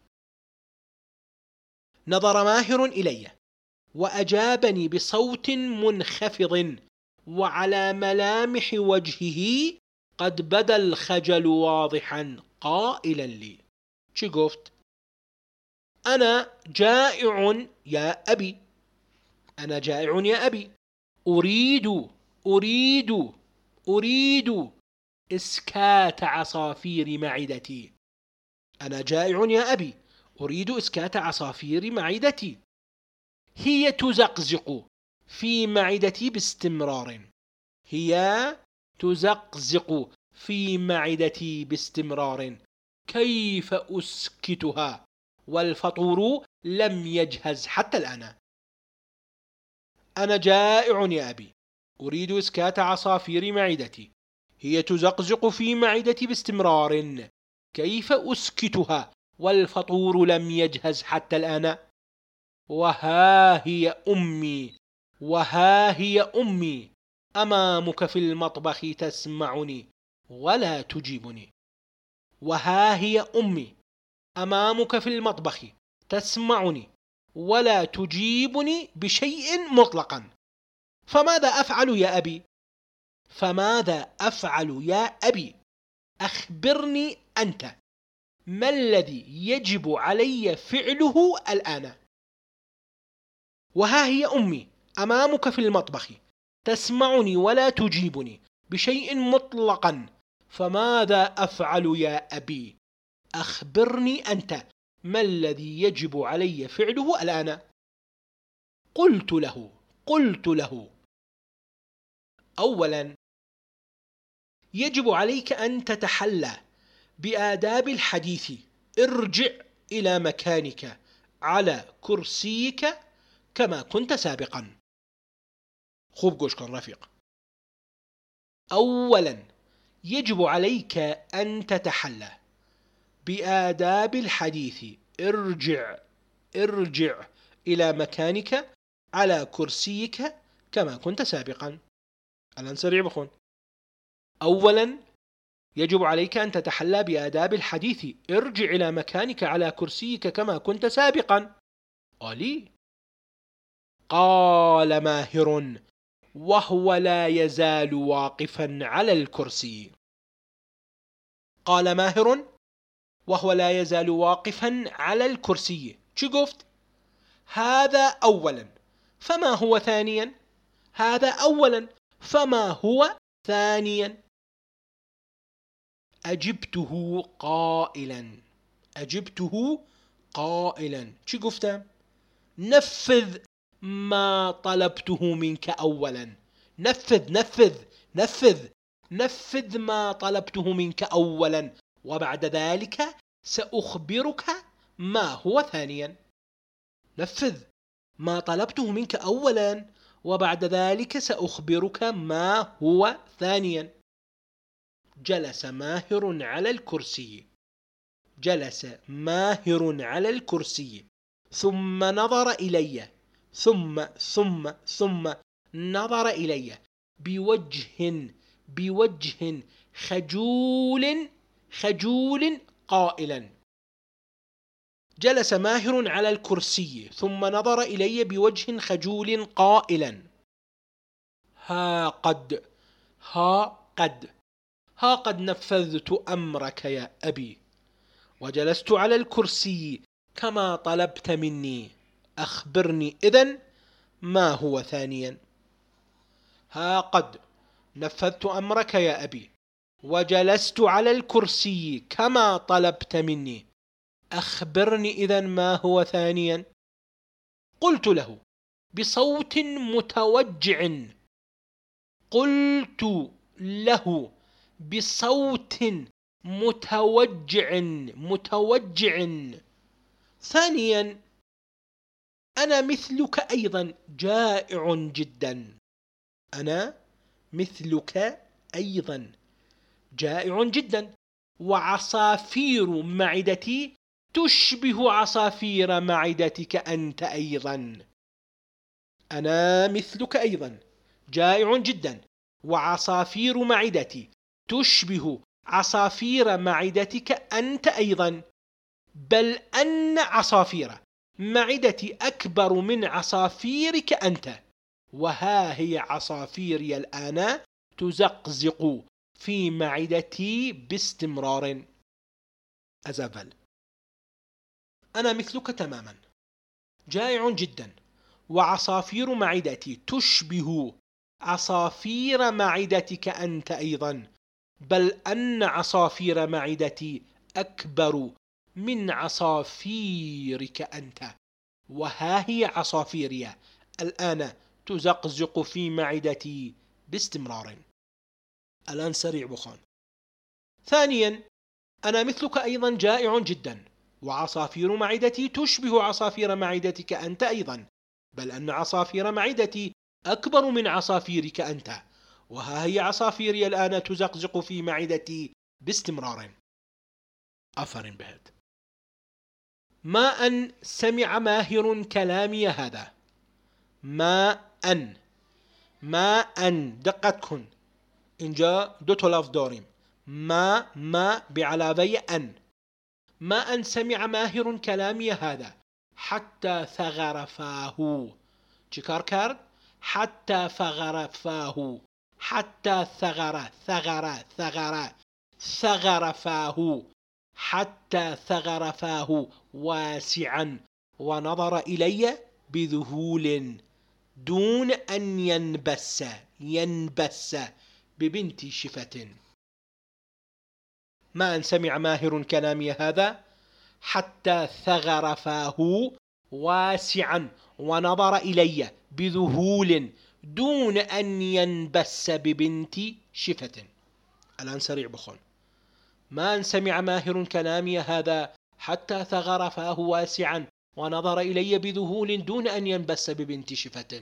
نظر ماهر إلي وأجابني بصوت منخفض وعلى ملامح وجهه قد بدا الخجل واضحا قائلا لي شو قفت؟ أنا جائع يا أبي أنا جائع يا أبي أريد أريد أريد إسكات عصافير معدتي أنا جائع يا أبي أريد إسكات عصافير معدتي. هي تزقزق في معدتي باستمرار. هي تزقزق في معدتي باستمرار. كيف أسكتها والفطور لم يجهز حتى الآن؟ أنا جائع يا أبي، أريد إسكات عصافير معدتي. هي تزقزق في معدتي باستمرار. كيف أسكتها والفطور لم يجهز حتى الآن؟ وها هي أمي، وها هي أمي أمامك في المطبخ تسمعني ولا تجيبني. وها هي أمي أمامك في المطبخ تسمعني ولا تجيبني بشيء مطلقا. فماذا أفعل يا أبي؟ فماذا أفعل يا أبي؟ أخبرني أنت، ما الذي يجب علي فعله الآن؟ وها هي أمي أمامك في المطبخ تسمعني ولا تجيبني بشيء مطلقا. فماذا أفعل يا أبي؟ أخبرني أنت، ما الذي يجب علي فعله الآن؟ قلت له قلت له أولا، يجب عليك أن تتحلى بآداب الحديث. ارجع إلى مكانك على كرسيك كما كنت سابقا. خوب گوش کن رفیق. أولا، يجب عليك أن تتحلى بآداب الحديث. ارجع ارجع إلى مكانك على كرسيك كما كنت سابقا. الآن سريع بخون. أولا، يجب عليك أن تتحلى بآداب الحديث. ارجع إلى مكانك على كرسيك كما كنت سابقا. أولي. قال ماهر وهو لا يزال واقفا على الكرسي. قال ماهر وهو لا يزال واقفا على الكرسي. شو قفت؟ هذا أولا، فما هو ثانيا؟ هذا أولا، فما هو ثانيا؟ أجبته قائلا أجبته قائلا شو قفت؟ نفذ ما طلبته منك أولا. نفذ نفذ نفذ نفذ ما طلبته منك أولا، وبعد ذلك سأخبرك ما هو ثانيا. نفذ ما طلبته منك أولا، وبعد ذلك سأخبرك ما هو ثانيا. جلس ماهر على الكرسي. جلس ماهر على الكرسي ثم نظر إلي ثم ثم ثم نظر إلي بوجه بوجه خجول خجول قائلا. جلس ماهر على الكرسي ثم نظر إلي بوجه خجول قائلا. ها قد ها قد ها قد نفذت أمرك يا أبي، وجلست على الكرسي كما طلبت مني. أخبرني إذن ما هو ثانيا؟ ها قد نفذت أمرك يا أبي، وجلست على الكرسي كما طلبت مني. أخبرني إذن ما هو ثانيا؟ قلت له بصوت متوجع قلت له بصوت متوجع متوجع ثانيا، أنا مثلك أيضا جائع جدا. أنا مثلك أيضا جائع جدا، وعصافير معدتي تشبه عصافير معدتك أنت أيضا. أنا مثلك أيضا جائع جدا، وعصافير معدتي تشبه عصافير معدتك أنت أيضا، بل أن عصافير معدتي أكبر من عصافيرك أنت، وها هي عصافيري الآن تزقزق في معدتي باستمرار. أزافل. أنا مثلك تماما جائع جدا، وعصافير معدتي تشبه عصافير معدتك أنت أيضا، بل أن عصافير معدتي أكبر من عصافيرك أنت، وها هي عصافيري الآن تزقزق في معدتي باستمرار. الآن سريع بخان. ثانيا، أنا مثلك أيضا جائع جدا، وعصافير معدتي تشبه عصافير معدتك أنت أيضا، بل أن عصافير معدتي أكبر من عصافيرك أنت، وها هي عصافيري الآن تزقزق في معدتي باستمرار. أفرن بهد. ما أن سمع ماهر كلامي هذا. ما أن ما أن دقتكن إنجا دوتو لاف دوريم. ما ما بعلاوي أن. ما أن سمع ماهر كلامي هذا حتى ثغر فاه. چیکار کرد؟ حتى ثغر فاه. حتى ثغر ثغر ثغر ثغر فاه. حتى ثغر فاه واسعا، ونظر إلي بذهول دون أن ينبس ينبس ببنت شفة. ما أن سمع ماهر كلامي هذا حتى ثغر فاه واسعا، ونظر إلي بذهول دون أن ينبس ببنت شفة. الآن سريع بخون. ما أن سمع ماهر كلامي هذا حتى ثغر فاه واسعا، ونظر إلي بذهول دون أن ينبس ببنت شفة.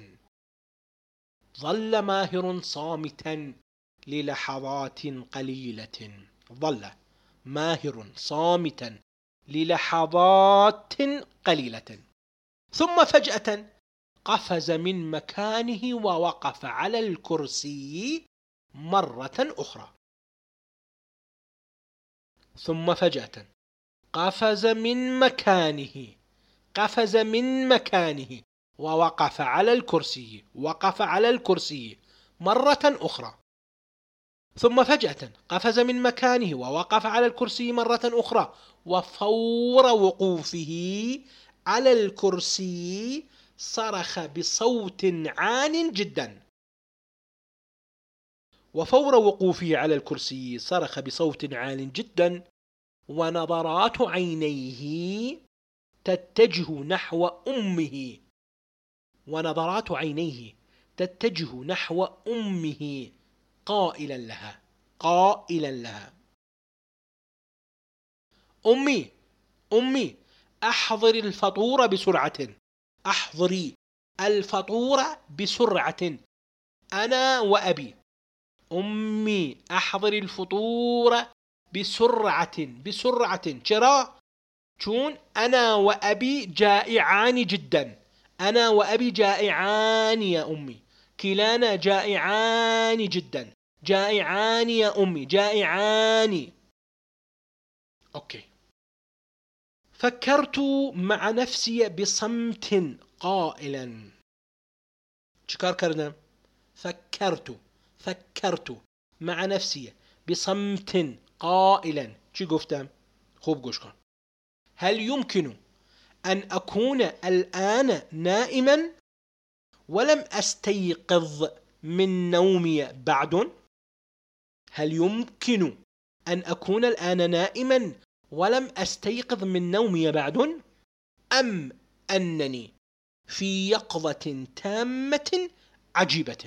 ظل ماهر صامتا للحظات قليلة. ظل ماهر صامتا للحظات قليلة، ثم فجأة قفز من مكانه ووقف على الكرسي مرة أخرى. ثم فجأة قفز من مكانه قفز من مكانه ووقف على الكرسي وقف على الكرسي مرة أخرى. ثم فجأة قفز من مكانه ووقف على الكرسي مرة أخرى، وفور وقوفه على الكرسي صرخ بصوت عال جدا. وفور وقوفه على الكرسي صرخ بصوت عال جدا، ونظرات عينيه تتجه نحو أمه ونظرات عينيه تتجه نحو أمه قائلا لها قائلا لها أمي أمي أحضري الفطور بسرعة أحضري الفطور بسرعة أنا وأبي. أمي أحضري الفطور بسرعة بسرعة شرا شون أنا وأبي جائعان جدا. أنا وأبي جائعان يا أمي، كلانا جائعان جدا. جائعان يا أمي جائعان. أوكي. فكرت مع نفسي بصمت قائلا. چیکار کردم؟ فكرت فكرت مع نفسي بصمت قائلا. چی گفتم؟ خوب گوش کن. هل يمكن أن أكون الآن نائما ولم أستيقظ من نومي بعد؟ هل يمكن أن أكون الآن نائما ولم أستيقظ من نومي بعد؟ أم أنني في يقظة تامة عجيبة؟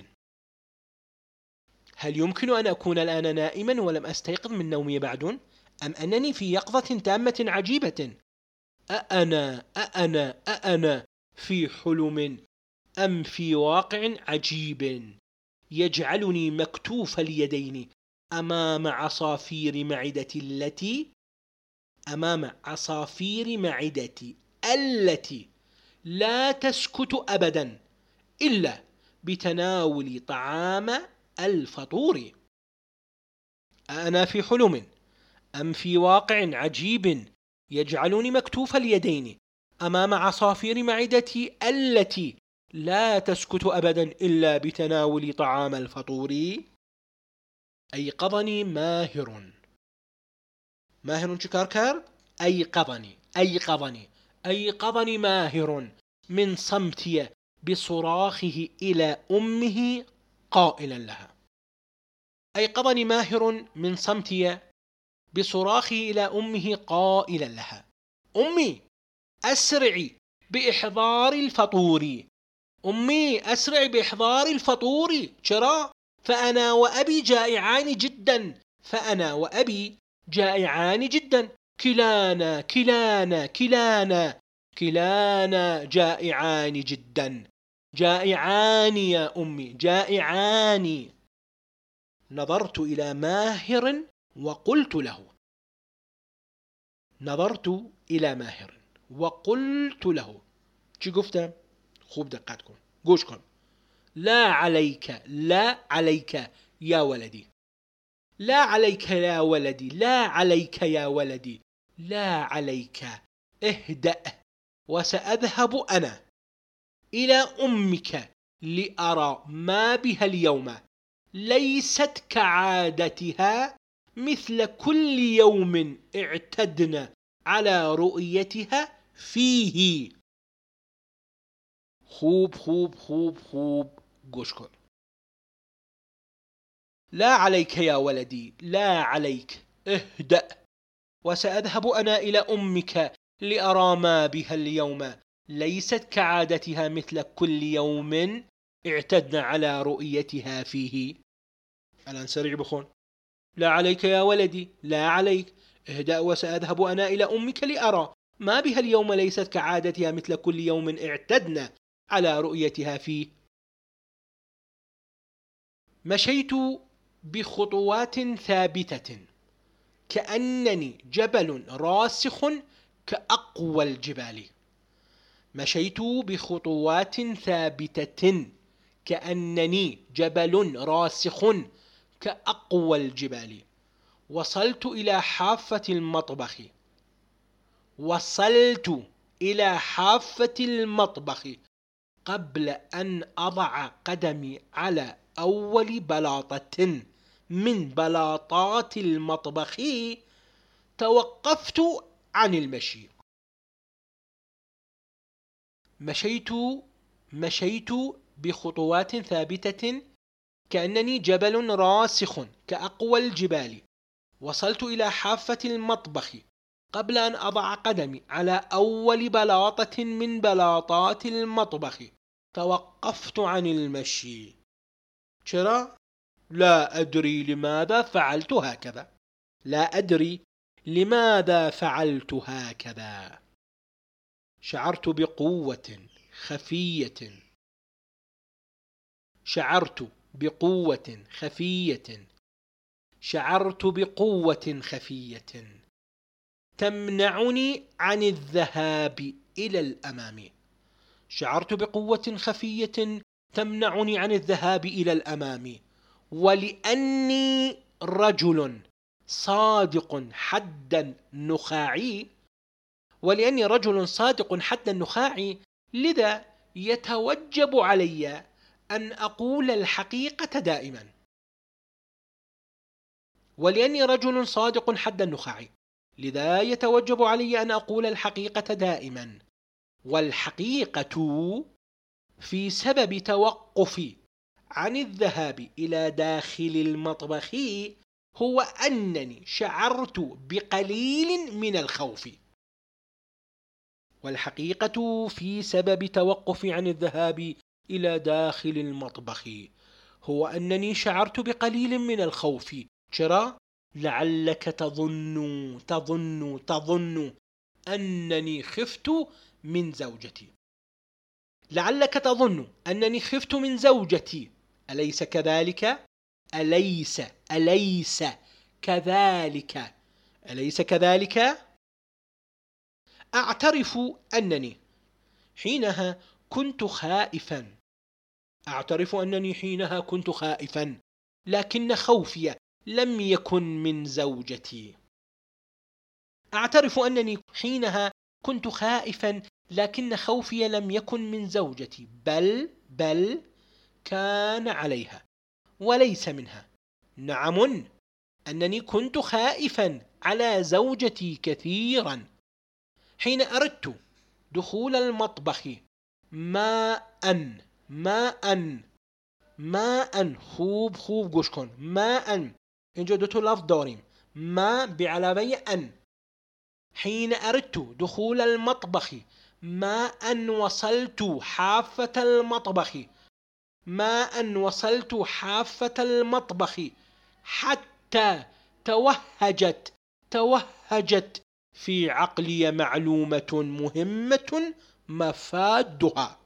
هل يمكن أن أكون الآن نائما ولم أستيقظ من نومي بعد؟ أم أنني في يقظة تامة عجيبة؟ أأنا أأنا أأنا في حلم أم في واقع عجيب يجعلني مكتوف اليدين أمام عصافير معدتي التي أمام عصافير معدتي التي لا تسكت أبدا إلا بتناول طعام الفطور؟ أنا في حلم أم في واقع عجيب يجعلني مكتوف اليدين أمام عصافير معدتي التي لا تسكت أبدا إلا بتناول طعام الفطور؟ أيقظني ماهر. ماهر چیکار کرد؟ أيقظني أيقظني أيقظني ماهر من صمتي بصراخه إلى أمه قائلا لها. أيقظني ماهر من صمتي بصراخه إلى أمه قائلا لها: أمي أسرعي بإحضار الفطور. أمي أسرع بإحضار الفطور، شرا فأنا وأبي جائعان جدا، فأنا وأبي جائعان جدا، كلانا كلانا كلانا كلانا جائعان جدا، جائعان يا أمي جائعان. نظرت إلى ماهر وقلت له نظرت إلى ماهر وقلت له شو قفته؟ خوب دقاتكم قوشكم. لا عليك لا عليك يا ولدي، لا عليك يا ولدي، لا عليك يا ولدي، لا عليك، اهدأ وسأذهب أنا إلى أمك لأرى ما بها اليوم، ليست كعادتها مثل كل يوم اعتدنا على رؤيتها فيه. خوب خوب خوب خوب قوشكم. لا عليك يا ولدي، لا عليك، اهدأ وسأذهب أنا إلى أمك لأرى ما بها اليوم، ليست كعادتها مثل كل يوم اعتدنا على رؤيتها فيه. الآن سريع بخون. لا عليك يا ولدي، لا عليك، اهدأ وسأذهب أنا إلى أمك لأرى ما بها اليوم، ليست كعادتها مثل كل يوم اعتدنا على رؤيتها فيه. مشيت بخطوات ثابتة كأنني جبل راسخ كأقوى الجبال. مشيت بخطوات ثابتة كأنني جبل راسخ كأقوى الجبال. وصلت إلى حافة المطبخ وصلت إلى حافة المطبخ قبل أن أضع قدمي على أول بلاطة من بلاطات المطبخ توقفت عن المشي. مشيت مشيت بخطوات ثابتة كأنني جبل راسخ كأقوى الجبال. وصلت إلى حافة المطبخ قبل أن أضع قدمي على أول بلاطة من بلاطات المطبخ توقفت عن المشي. شرا لا أدري لماذا فعلت هكذا، لا أدري لماذا فعلت هكذا. شعرت بقوة خفية شعرت بقوة خفية شعرت بقوة خفية تمنعني عن الذهاب إلى الأمام. شعرت بقوة خفية تمنعني عن الذهاب إلى الأمام. ولأني رجل صادق حد النخاع ولأني رجل صادق حد النخاع لذا يتوجب علي أن أقول الحقيقة دائما. ولأني رجل صادق حد النخاع لذا يتوجب علي أن أقول الحقيقة دائما. والحقيقة في سبب توقفي عن الذهاب إلى داخل المطبخ هو أنني شعرت بقليل من الخوف. والحقيقة في سبب توقفي عن الذهاب إلى داخل المطبخ هو أنني شعرت بقليل من الخوف. ترى لعلك تظن تظن تظن أنني خفت من زوجتي. لعلك تظن أنني خفت من زوجتي، أليس كذلك؟ أليس أليس كذلك؟ أليس كذلك؟ أعترف أنني حينها كنت خائفا أعترف أنني حينها كنت خائفا لكن خوفي لم يكن من زوجتي. أعترف أنني حينها كنت خائفا لكن خوفي لم يكن من زوجتي، بل بل كان عليها وليس منها. نعم، أنني كنت خائفا على زوجتي كثيرا. حين أردت دخول المطبخ ماء ماء ماء خوب خوب گوش کن ماء، اینجا دو تا لفظ داریم، ما بعلاوه ان. حين أردت دخول المطبخ ما أن وصلت حافة المطبخ ما أن وصلت حافة المطبخ حتى توهجت توهجت في عقلي معلومة مهمة مفادها.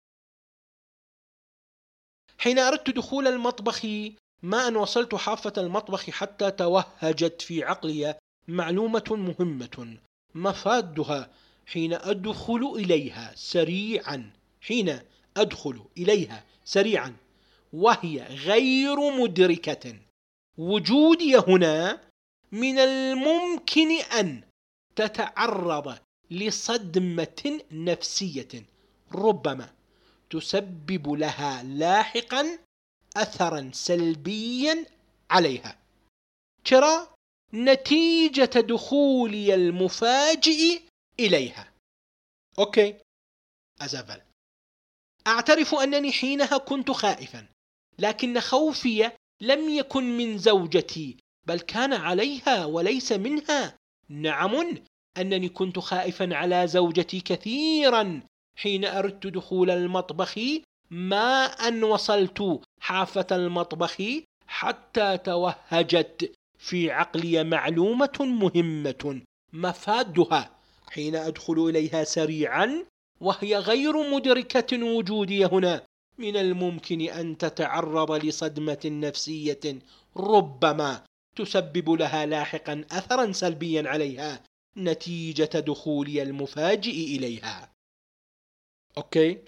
حين أردت دخول المطبخ ما أن وصلت حافة المطبخ حتى توهجت في عقلي معلومة مهمة مفادها حين أدخل إليها سريعا حين أدخل إليها سريعا وهي غير مدركة وجودي هنا، من الممكن أن تتعرض لصدمة نفسية ربما تسبب لها لاحقا أثرا سلبيا عليها، ترى نتيجة دخولي المفاجئ إليها. أوكي أزافل، أعترف أنني حينها كنت خائفا، لكن خوفي لم يكن من زوجتي بل كان عليها وليس منها. نعم، أنني كنت خائفا على زوجتي كثيرا حين أردت دخول المطبخ ما أن وصلت حافة المطبخ حتى توهجت في عقلي معلومة مهمة مفادها حين أدخل إليها سريعا وهي غير مدركة وجودي هنا، من الممكن أن تتعرض لصدمة نفسية ربما تسبب لها لاحقا أثرا سلبيا عليها نتيجة دخولي المفاجئ إليها. أوكي.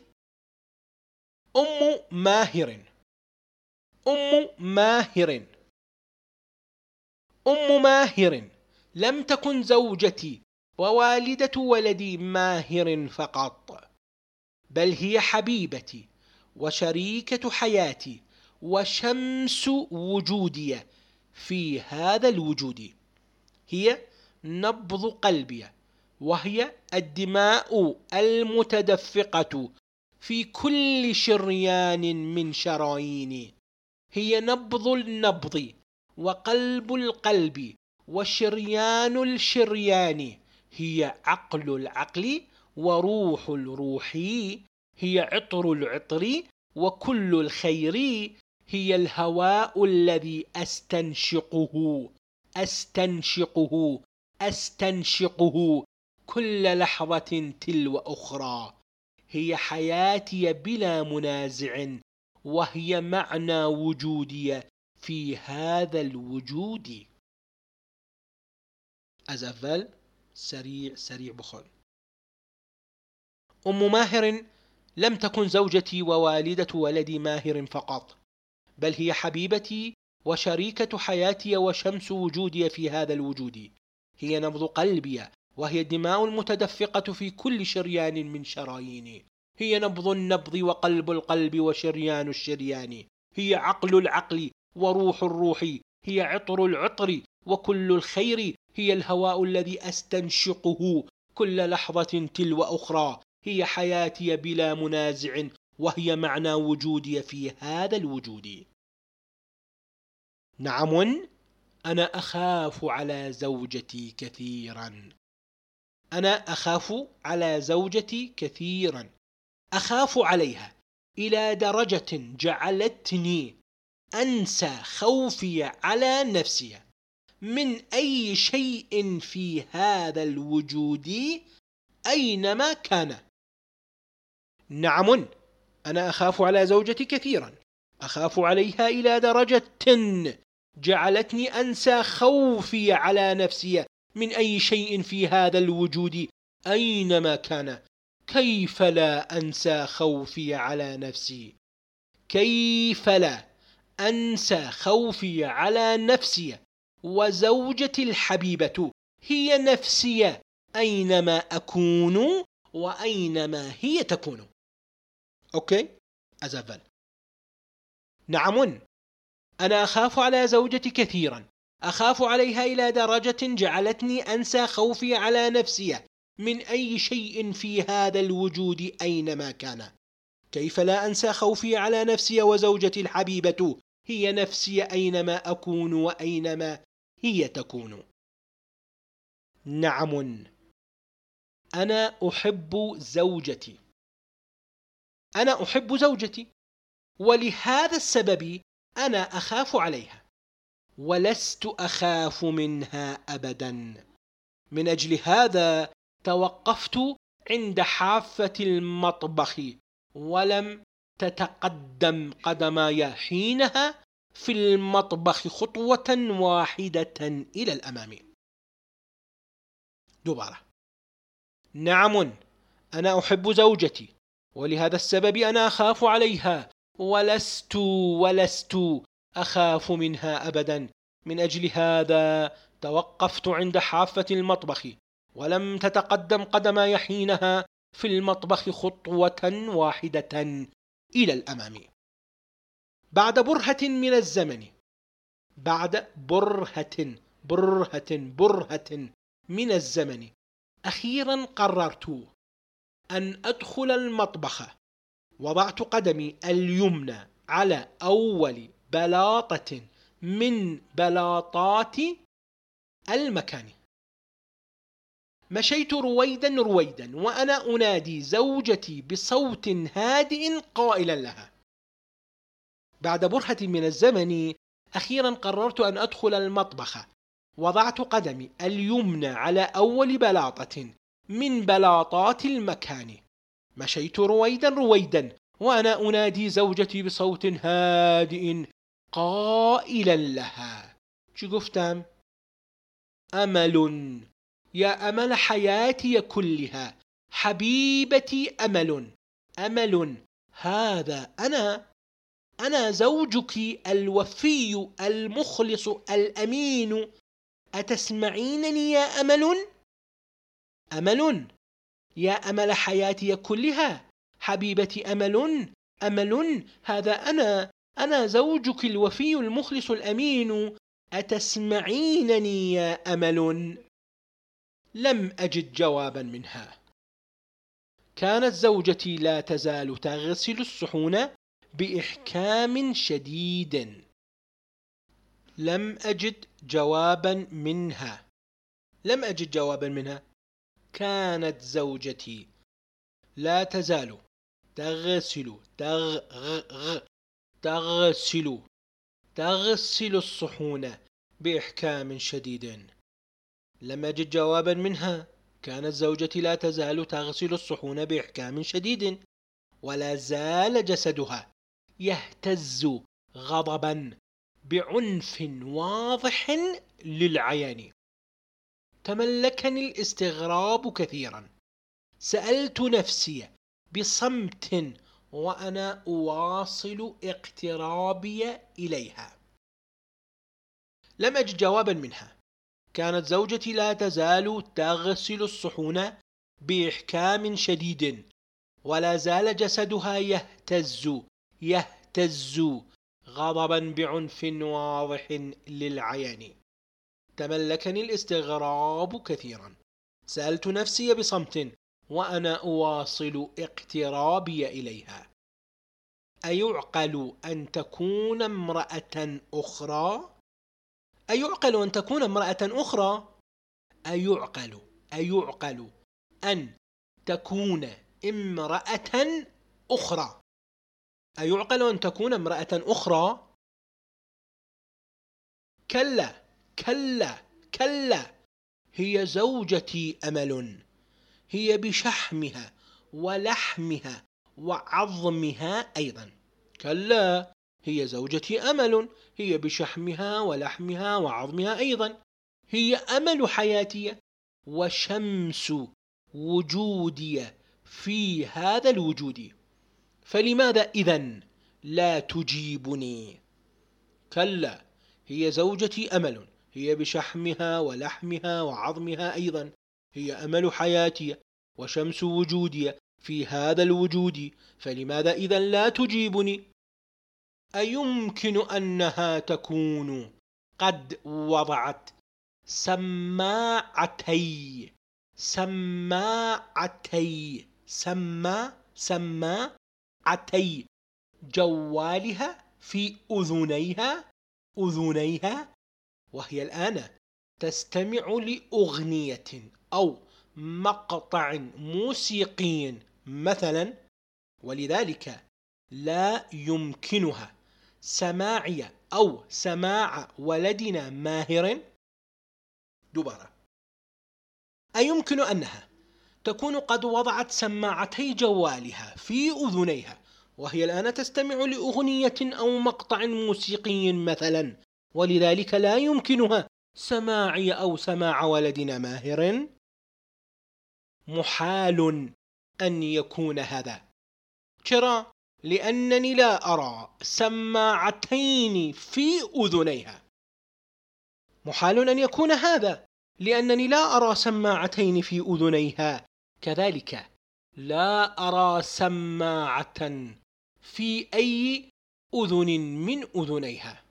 أم ماهر أم ماهر أم ماهر لم تكن زوجتي ووالدة ولدي ماهر فقط، بل هي حبيبتي وشريكة حياتي وشمس وجودي في هذا الوجود. هي نبض قلبي، وهي الدماء المتدفقة في كل شريان من شراييني. هي نبض النبض وقلب القلب وشريان الشريان. هي عقل العقل وروح الروح. هي عطر العطر وكل الخير. هي الهواء الذي أستنشقه أستنشقه أستنشقه كل لحظة تلو أخرى. هي حياتي بلا منازع، وهي معنى وجودي في هذا الوجود. أزفل سريع سريع بخل. أم ماهر لم تكن زوجتي ووالدة ولدي ماهر فقط، بل هي حبيبتي وشريكة حياتي وشمس وجودي في هذا الوجود. هي نبض قلبي، وهي الدماء المتدفقة في كل شريان من شراييني. هي نبض النبض وقلب القلب وشريان الشريان. هي عقل العقل وروح الروح. هي عطر العطر وكل الخير. هي الهواء الذي أستنشقه كل لحظة تلو أخرى. هي حياتي بلا منازع، وهي معنى وجودي في هذا الوجود. نعم، أنا أخاف على زوجتي كثيرا. أنا أخاف على زوجتي كثيرا. أخاف عليها إلى درجة جعلتني أنسى خوفي على نفسي من أي شيء في هذا الوجود أينما كان. نعم، أنا أخاف على زوجتي كثيرا. أخاف عليها إلى درجة جعلتني أنسى خوفي على نفسي من أي شيء في هذا الوجود أينما كان. كيف لا أنسى خوفي على نفسي؟ كيف لا أنسى خوفي على نفسي وزوجتي الحبيبة هي نفسي أينما أكون وأينما هي تكون. أوكي أزفل. نعم، أنا أخاف على زوجتي كثيرا. أخاف عليها إلى درجة جعلتني أنسى خوفي على نفسي من أي شيء في هذا الوجود أينما كان. كيف لا أنسى خوفي على نفسي وزوجتي الحبيبة هي نفسي أينما أكون وأينما هي تكون. نعم، أنا أحب زوجتي. أنا أحب زوجتي، ولهذا السبب أنا أخاف عليها، ولست أخاف منها أبدا. من أجل هذا توقفت عند حافة المطبخ، ولم تتقدم قدماي حينها في المطبخ خطوة واحدة إلى الأمام. دوباره. نعم، أنا أحب زوجتي، ولهذا السبب أنا أخاف عليها، ولست ولست أخاف منها أبدا. من أجل هذا توقفت عند حافة المطبخ، ولم تتقدم قدماي حينها في المطبخ خطوة واحدة إلى الأمام. بعد برهة من الزمن بعد برهة برهة برهة من الزمن أخيرا قررت أن أدخل المطبخ. وضعت قدمي اليمنى على أول بلاطة من بلاطات المكان. مشيت رويدا رويدا وأنا أنادي زوجتي بصوت هادئ قائلا لها. بعد برهة من الزمن أخيرا قررت أن أدخل المطبخ. وضعت قدمي اليمنى على أول بلاطة من بلاطات المكان. مشيت رويدا رويدا وأنا أنادي زوجتي بصوت هادئ قائلا لها. شو قفتم؟ أمل، يا أمل حياتي كلها، حبيبتي أمل، أمل، هذا أنا أنا زوجك الوفي المخلص الأمين، أتسمعينني يا أمل؟ أمل، يا أمل حياتي كلها، حبيبتي أمل، أمل، هذا أنا أنا زوجك الوفي المخلص الأمين، أتسمعينني يا أمل؟ لم أجد جوابا منها. كانت زوجتي لا تزال تغسل الصحون بإحكام شديد. لم أجد جوابا منها. لم أجد جوابا منها. كانت زوجتي لا تزال تغسل تغ تغسل تغسل الصحون بإحكام شديد. لم أجد جوابا منها. كانت زوجتي لا تزال تغسل الصحون بإحكام شديد، ولا زال جسدها يهتز غضبا بعنف واضح للعيان. تملكني الاستغراب كثيرا. سألت نفسي بصمت وأنا أواصل اقترابي إليها. لم أجد جوابا منها. كانت زوجتي لا تزال تغسل الصحون بإحكام شديد، ولا زال جسدها يهتز يهتز غضبا بعنف واضح للعيان. تملكني الاستغراب كثيرا. سألت نفسي بصمت وأنا أواصل اقترابي إليها. أيعقل أن تكون امرأة أخرى؟ أيعقل أن تكون امرأة أخرى؟ أيعقل أيعقل أن تكون امرأة أخرى؟ أيعقل أن تكون امرأة أخرى؟ كلا كلا كلا، هي زوجتي أمل، هي بشحمها ولحمها وعظمها أيضا. كلا، هي زوجتي أمل، هي بشحمها ولحمها وعظمها أيضا. هي أمل حياتي وشمس وجودي في هذا الوجود. فلماذا إذن لا تجيبني؟ كلا، هي زوجتي أمل، هي بشحمها ولحمها وعظمها أيضا. هي أمل حياتي وشمس وجودي في هذا الوجود. فلماذا إذن لا تجيبني؟ أيمكن أنها تكون قد وضعت سماعتي سماعتي سما سماعتي جوالها في أذنيها أذنيها وهي الآن تستمع لأغنية أو مقطع موسيقي مثلا، ولذلك لا يمكنها سماعي أو سماع ولدنا ماهر. دبرة، أيمكن أنها تكون قد وضعت سماعتي جوالها في أذنيها وهي الآن تستمع لأغنية أو مقطع موسيقي مثلا، ولذلك لا يمكنها سماعي أو سماع ولدنا ماهر؟ محال أن يكون هذا. ترى، لأنني لا أرى سماعتين في أذنيها. محال أن يكون هذا لأنني لا أرى سماعتين في أذنيها. كذلك لا أرى سماعة في أي أذن من أذنيها.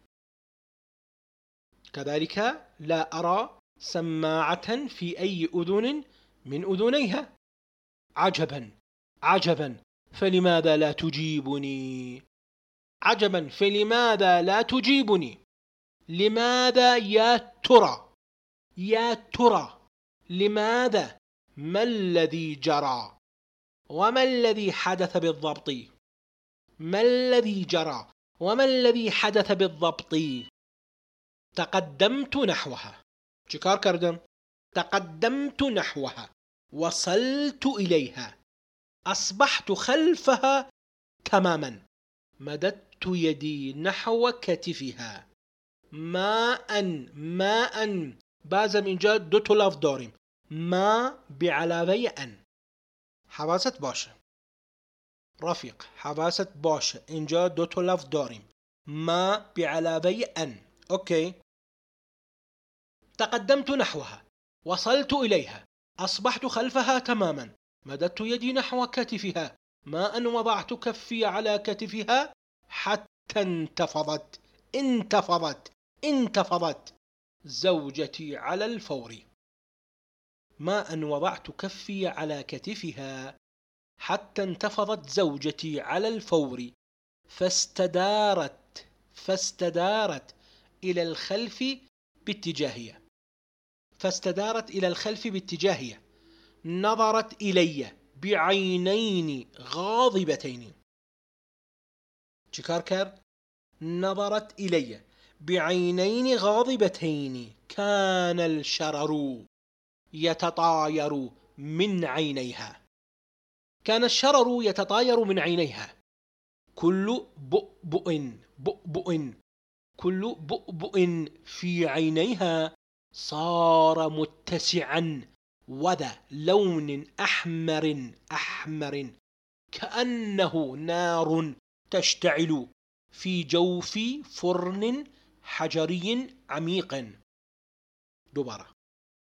كذلك لا أرى سماعة في أي أذن من أذنيها. عجبا عجبا، فلماذا لا تجيبني؟ عجبا، فلماذا لا تجيبني؟ لماذا يا ترى؟ يا ترى لماذا؟ ما الذي جرى؟ وما الذي حدث بالضبط؟ ما الذي جرى وما الذي حدث بالضبط؟ تقدمت نحوها. شكار كردم. تقدمت نحوها، وصلت إليها، أصبحت خلفها تماما، مددت يدي نحو كتفها. ماء ماء بازم اینجا دو تا لفظ داریم، ما بعلاوه ان. حواست باشه رفیق، حواست باشه، اینجا دو تا لفظ داریم، ما بعلاوه ان. اوکی. تقدمت نحوها، وصلت إليها، أصبحت خلفها تماما، مددت يدي نحو كتفها، ما أن وضعت كفي على كتفها حتى انتفضت انتفضت انتفضت زوجتي على الفور. ما أن وضعت كفي على كتفها حتى انتفضت زوجتي على الفور، فاستدارت فاستدارت إلى الخلف باتجاهية فاستدارت إلى الخلف باتجاهية نظرت إلي بعينين غاضبتين. شكار كار. نظرت إلي بعينين غاضبتين، كان الشرر يتطاير من عينيها. كان الشرر يتطاير من عينيها. كل بؤبؤ بؤبؤ كل بؤبؤ في عينيها صار متسعا وذا لون أحمر أحمر كأنه نار تشتعل في جوف فرن حجري عميق. دبرة.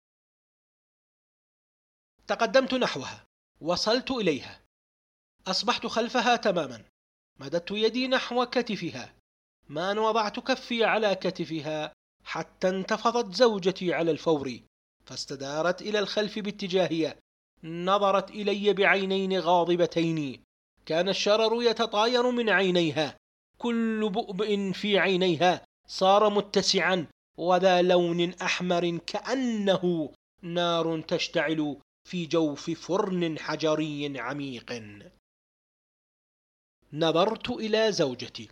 تقدمت نحوها، وصلت إليها، أصبحت خلفها تماما، مددت يدي نحو كتفها، ما أن وضعت كفي على كتفها حتى انتفضت زوجتي على الفور، فاستدارت إلى الخلف باتجاهية نظرت إلي بعينين غاضبتين، كان الشرر يتطاير من عينيها. كل بؤبؤ في عينيها صار متسعا وذا لون أحمر كأنه نار تشتعل في جوف فرن حجري عميق. نظرت إلى زوجتي.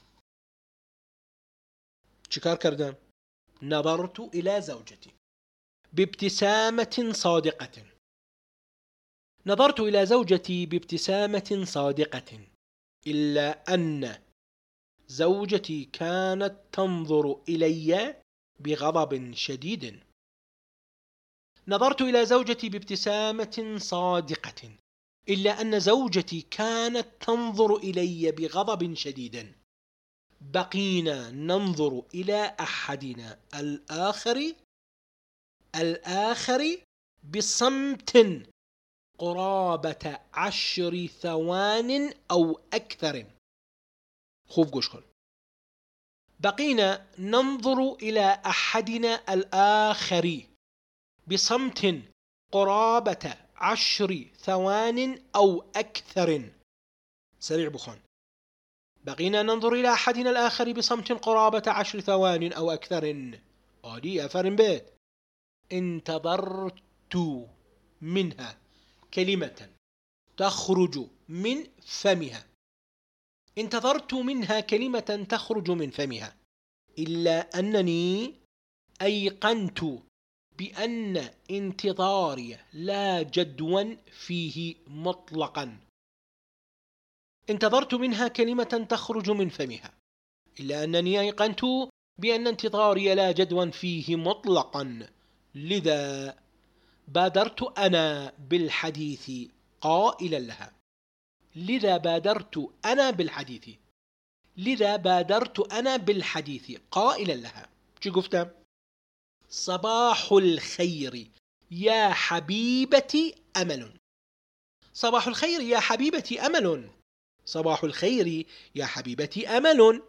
شكار كردم. نظرت إلى زوجتي بابتسامة صادقة. نظرت إلى زوجتي بابتسامة صادقة، إلا أن زوجتي كانت تنظر إلي بغضب شديد. نظرت إلى زوجتي بابتسامة صادقة، إلا أن زوجتي كانت تنظر إلي بغضب شديد. بقينا ننظر إلى أحدنا الآخر الآخر بصمت قرابة عشر ثوان أو أكثر. خوب گوش کن. بقينا ننظر إلى أحدنا الآخر بصمت قرابة عشر ثوان أو أكثر. سريع بخون. بقينا ننظر إلى أحدنا الآخر بصمت قرابة عشر ثوان أو أكثر. آدي أفرن بيت. انتظرت منها كلمة تخرج من فمها انتظرت منها كلمة تخرج من فمها إلا أنني أيقنت بأن انتظاري لا جدوى فيه مطلقا. انتظرت منها كلمة تخرج من فمها إلا أنني أيقنت بأن انتظاري لا جدوى فيه مطلقا، لذا بادرت أنا بالحديث قائلا لها لذا بادرت أنا بالحديث لذا بادرت أنا بالحديث قائلا لها شو قلت؟ صباح الخير يا حبيبتي أمل. صباح الخير يا حبيبتي أمل. صباح الخير يا حبيبتي أمل.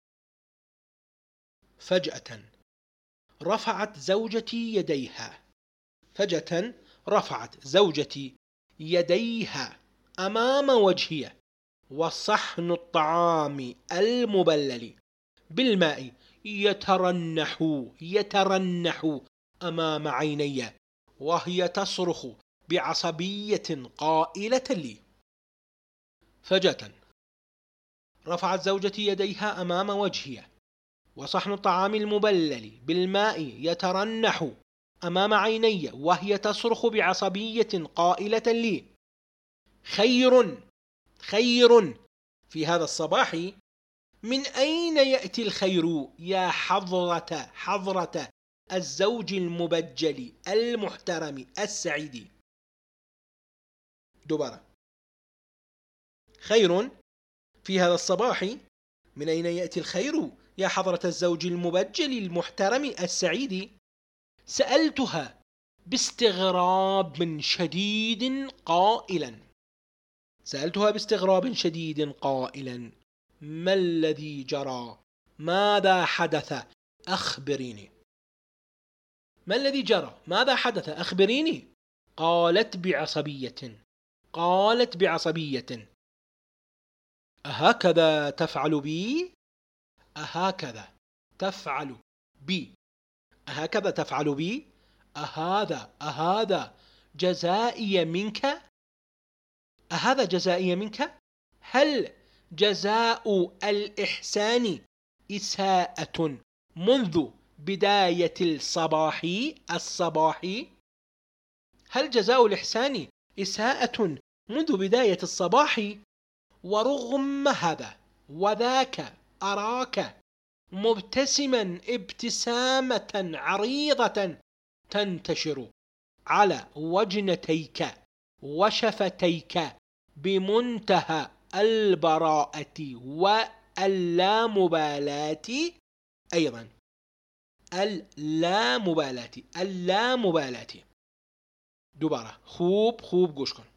فجأة رفعت زوجتي يديها فجأة رفعت زوجتي يديها أمام وجهي وصحن الطعام المبلل بالماء يترنح يترنح أمام عيني وهي تصرخ بعصبية قائلة لي. فجأة رفعت زوجتي يديها أمام وجهي وصحن الطعام المبلل بالماء يترنح أمام عيني وهي تصرخ بعصبية قائلة لي: خير خير في هذا الصباح. من أين يأتي الخير يا حضرة حضرة الزوج المبجل المحترم السعيد؟ دبرة. خير في هذا الصباح. من أين يأتي الخير يا حضرة الزوج المبجل المحترم السعيد؟ سألتها باستغراب شديد قائلا سألتها باستغراب شديد قائلا: ما الذي جرى؟ ماذا حدث؟ أخبريني. ما الذي جرى؟ ماذا حدث؟ أخبريني. قالت بعصبية قالت بعصبية: أهكذا تفعل بي؟ أهكذا تفعل بي؟ أهكذا تفعل بي؟ أهذا أهذا جزائي منك؟ أهذا جزائي منك؟ هل جزاء الإحسان إساءة منذ بداية الصباح الصباح؟ هل جزاء الإحسان إساءة منذ بداية الصباح؟ ورغم هذا وذاك أراك مبتسما ابتسامة عريضة تنتشر على وجنتيك وشفتيك بمنتهى البراءة واللامبالاة أيضا اللامبالاة اللامبالاة دوباره خوب خوب گوش کن.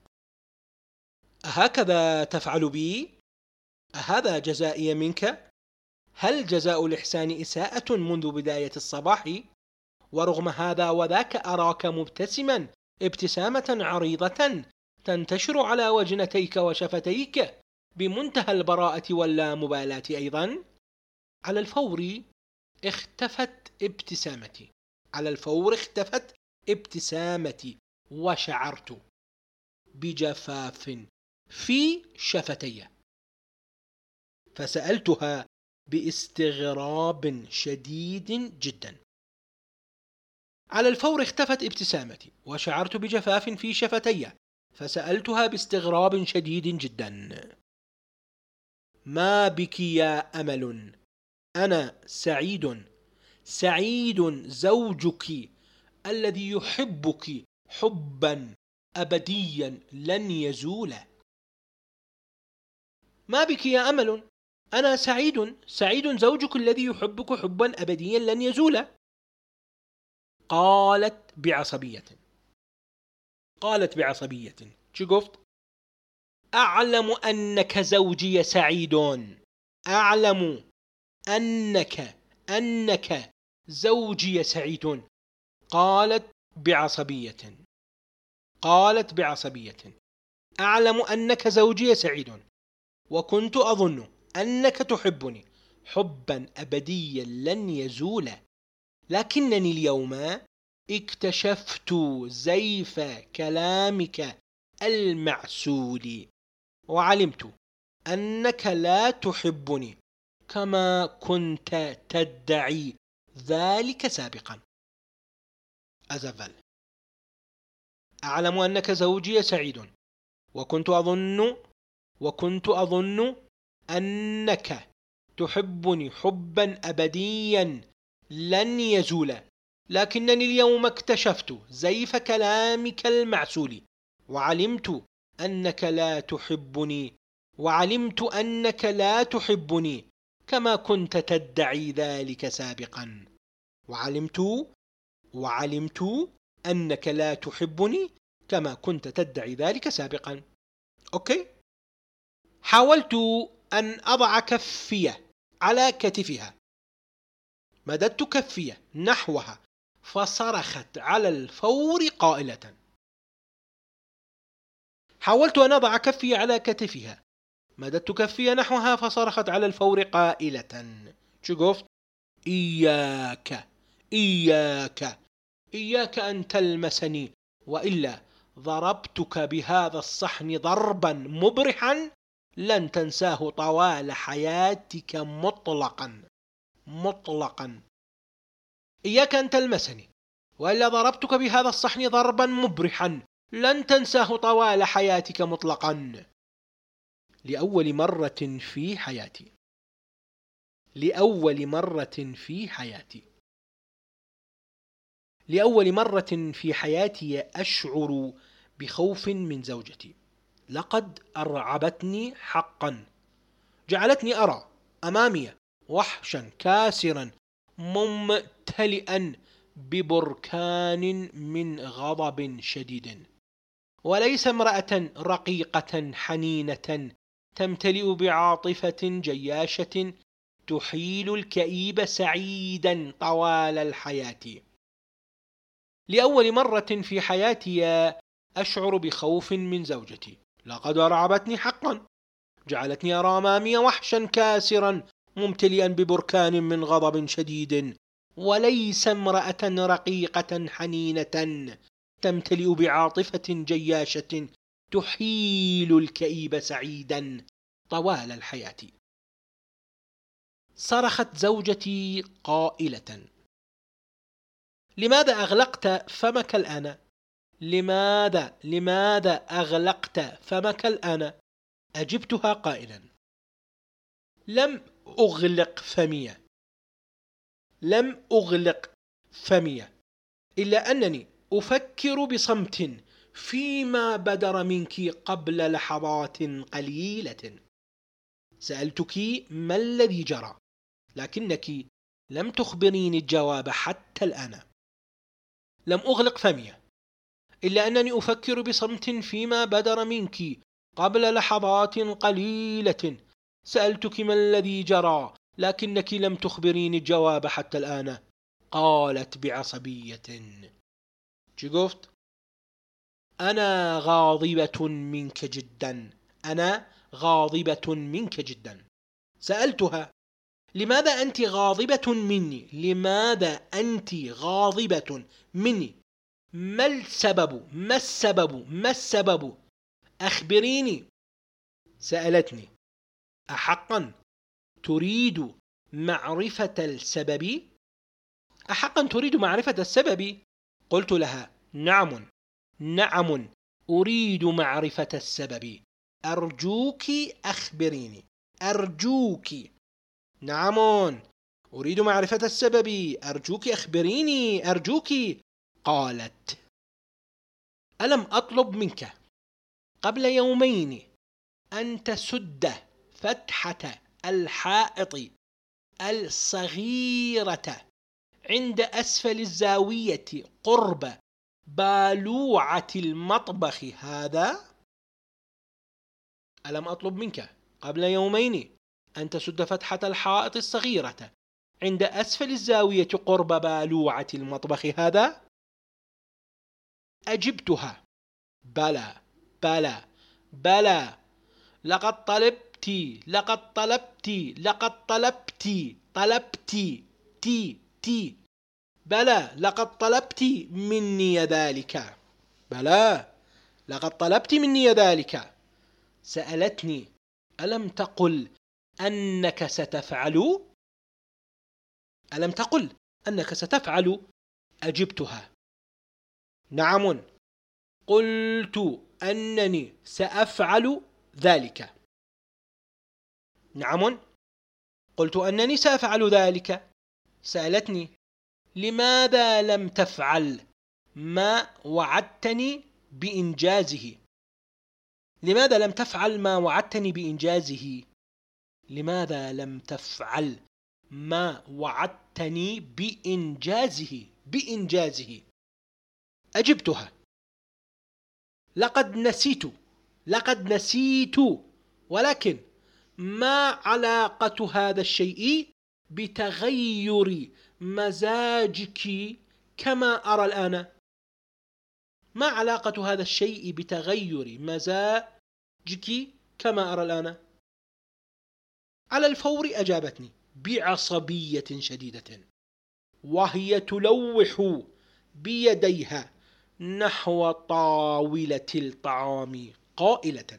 أهكذا تفعل بي؟ أهذا جزائي منك؟ هل جزاء الإحسان إساءة منذ بداية الصباح؟ ورغم هذا وذاك أراك مبتسما ابتسامة عريضة تنتشر على وجنتيك وشفتيك بمنتهى البراءة واللامبالاة أيضا. على الفور اختفت ابتسامتي على الفور اختفت ابتسامتي وشعرت بجفاف في شفتي، فسألتها باستغراب شديد جدا. على الفور اختفت ابتسامتي وشعرت بجفاف في شفتي، فسألتها باستغراب شديد جدا: ما بك يا أمل؟ أنا سعيد سعيد زوجك الذي يحبك حبا أبديا لن يزول. ما بك يا أمل؟ أنا سعيد سعيد زوجك الذي يحبك حبا أبديا لن يزول. قالت بعصبية قالت بعصبية شو قلت؟ أعلم أنك زوجي سعيد أعلم أنك أنك زوجي سعيد. قالت بعصبية قالت بعصبية أعلم أنك زوجي سعيد، وكنت أظن أنك تحبني حبا أبديا لن يزول، لكنني اليوم اكتشفت زيف كلامك المعسول، وعلمت أنك لا تحبني كما كنت تدعي ذلك سابقا. أزفل: أعلم أنك زوجي سعيد، وكنت أظن وكنت أظن أنك تحبني حبا أبديا لن يزول، لكنني اليوم اكتشفت زيف كلامك المعسول، وعلمت أنك لا تحبني وعلمت أنك لا تحبني كما كنت تدعي ذلك سابقا. وعلمت وعلمت أنك لا تحبني كما كنت تدعي ذلك سابقا. أوكي. حاولت أن أضع كفي على كتفها، مددت كفي نحوها فصرخت على الفور قائلة. حاولت أن أضع كفي على كتفها، مددت كفي نحوها فصرخت على الفور قائلة. شو قفت؟ إياك إياك إياك أن تلمسني، وإلا ضربتك بهذا الصحن ضربا مبرحا لن تنساه طوال حياتك مطلقا مطلقا. إياك أن تلمسني، وإلا ضربتك بهذا الصحن ضربا مبرحا لن تنساه طوال حياتك مطلقا. لأول مرة في حياتي لأول مرة في حياتي لأول مرة في حياتي أشعر بخوف من زوجتي. لقد أرعبتني حقا، جعلتني أرى أمامي وحشا كاسرا ممتلئا ببركان من غضب شديد، وليس امرأة رقيقة حنينة تمتلئ بعاطفة جياشة تحيل الكئيب سعيدا طوال الحياة. لأول مرة في حياتي أشعر بخوف من زوجتي. لقد أرعبتني حقا، جعلتني أرى أمامي وحشا كاسرا ممتلئا ببركان من غضب شديد، وليس امرأة رقيقة حنينة تمتلئ بعاطفة جياشة تحيل الكئيب سعيدا طوال الحياة. صرخت زوجتي قائلة: لماذا أغلقت فمك الآن؟ لماذا لماذا أغلقت فمك الآن؟ أجبتها قائلا: لم أغلق فمي لم أغلق فمي إلا أنني أفكر بصمت فيما بدر منك قبل لحظات قليلة. سألتك ما الذي جرى، لكنك لم تخبريني الجواب حتى الآن. لم أغلق فمي إلا أنني أفكر بصمت فيما بدر منك قبل لحظات قليلة. سألتك ما الذي جرى، لكنك لم تخبريني الجواب حتى الآن. قالت بعصبية: شقفت؟ أنا غاضبة منك جدا أنا غاضبة منك جدا. سألتها: لماذا أنت غاضبة مني؟ لماذا أنت غاضبة مني؟ ما السبب؟ ما السبب؟ ما السبب؟ أخبريني. سألتني: أحقا تريد معرفة السبب؟ أحقا تريد معرفة السبب؟ قلت لها: نعم نعم أريد معرفة السبب، أرجوك أخبريني، أرجوك. نعم أريد معرفة السبب، أرجوك أخبريني، أرجوك. قالت: ألم أطلب منك قبل يومين أن تسد فتحة الحائط الصغيرة عند أسفل الزاوية قرب بالوعة المطبخ هذا؟ ألم أطلب منك قبل يومين أن تسد فتحة الحائط الصغيرة عند أسفل الزاوية قرب بالوعة المطبخ هذا؟ أجبتها: بلى بلى بلى، لقد طلبت لقد طلبت لقد طلبت طلبت تي تي بلى لقد طلبت مني ذلك. بلى لقد طلبت مني ذلك. سألتني: ألم تقل أنك ستفعل؟ ألم تقل أنك ستفعل؟ أجبتها: نعم، قلت أنني سأفعل ذلك. نعم، قلت أنني سأفعل ذلك. سألتني: لماذا لم تفعل ما وعدتني بإنجازه؟ لماذا لم تفعل ما وعدتني بإنجازه؟ لماذا لم تفعل ما وعدتني بإنجازه بإنجازه أجبتها: لقد نسيت لقد نسيت ولكن ما علاقة هذا الشيء بتغير مزاجك كما أرى الآن؟ ما علاقة هذا الشيء بتغير مزاجك كما أرى الآن؟ على الفور أجابتني بعصبية شديدة، وهي تلوح بيديها نحو طاولة الطعام قائلة.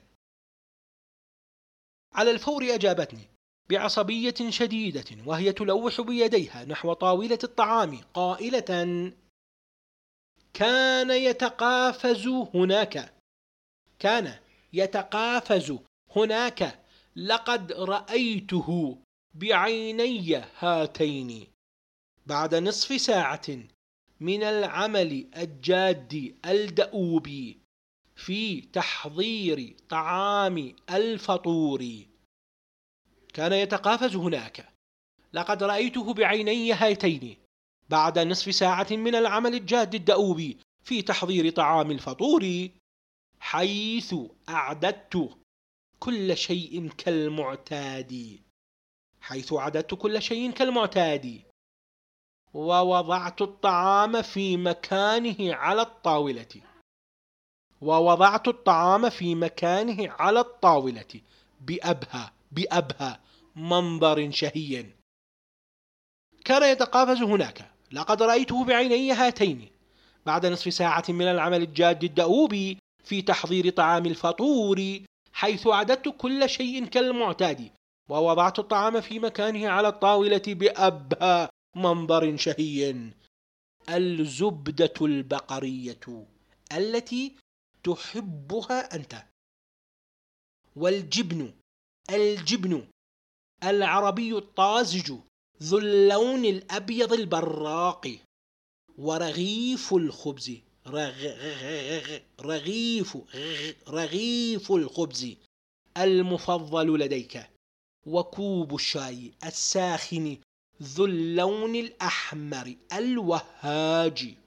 على الفور أجابتني بعصبية شديدة وهي تلوح بيديها نحو طاولة الطعام قائلة: كان يتقافز هناك كان يتقافز هناك لقد رأيته بعيني هاتين بعد نصف ساعة من العمل الجاد الدؤوب في تحضير طعام الفطور. كان يتقافز هناك لقد رأيته بعيني هاتين بعد نصف ساعة من العمل الجاد الدؤوب في تحضير طعام الفطور، حيث أعددت كل شيء كالمعتاد حيث أعددت كل شيء كالمعتاد ووضعت الطعام في مكانه على الطاولة ووضعت الطعام في مكانه على الطاولة بأبهى بأبهى منظر شهي. كان يتقافز هناك لقد رأيته بعيني هاتين بعد نصف ساعة من العمل الجاد الدؤوب في تحضير طعام الفطور، حيث أعددت كل شيء كالمعتاد ووضعت الطعام في مكانه على الطاولة بأبهى منظر شهي. الزبدة البقرية التي تحبها أنت، والجبن الجبن العربي الطازج ذو اللون الأبيض البراق، ورغيف الخبز رغيف رغيف الخبز المفضل لديك، وكوب الشاي الساخن ذو اللون الأحمر الوهاج.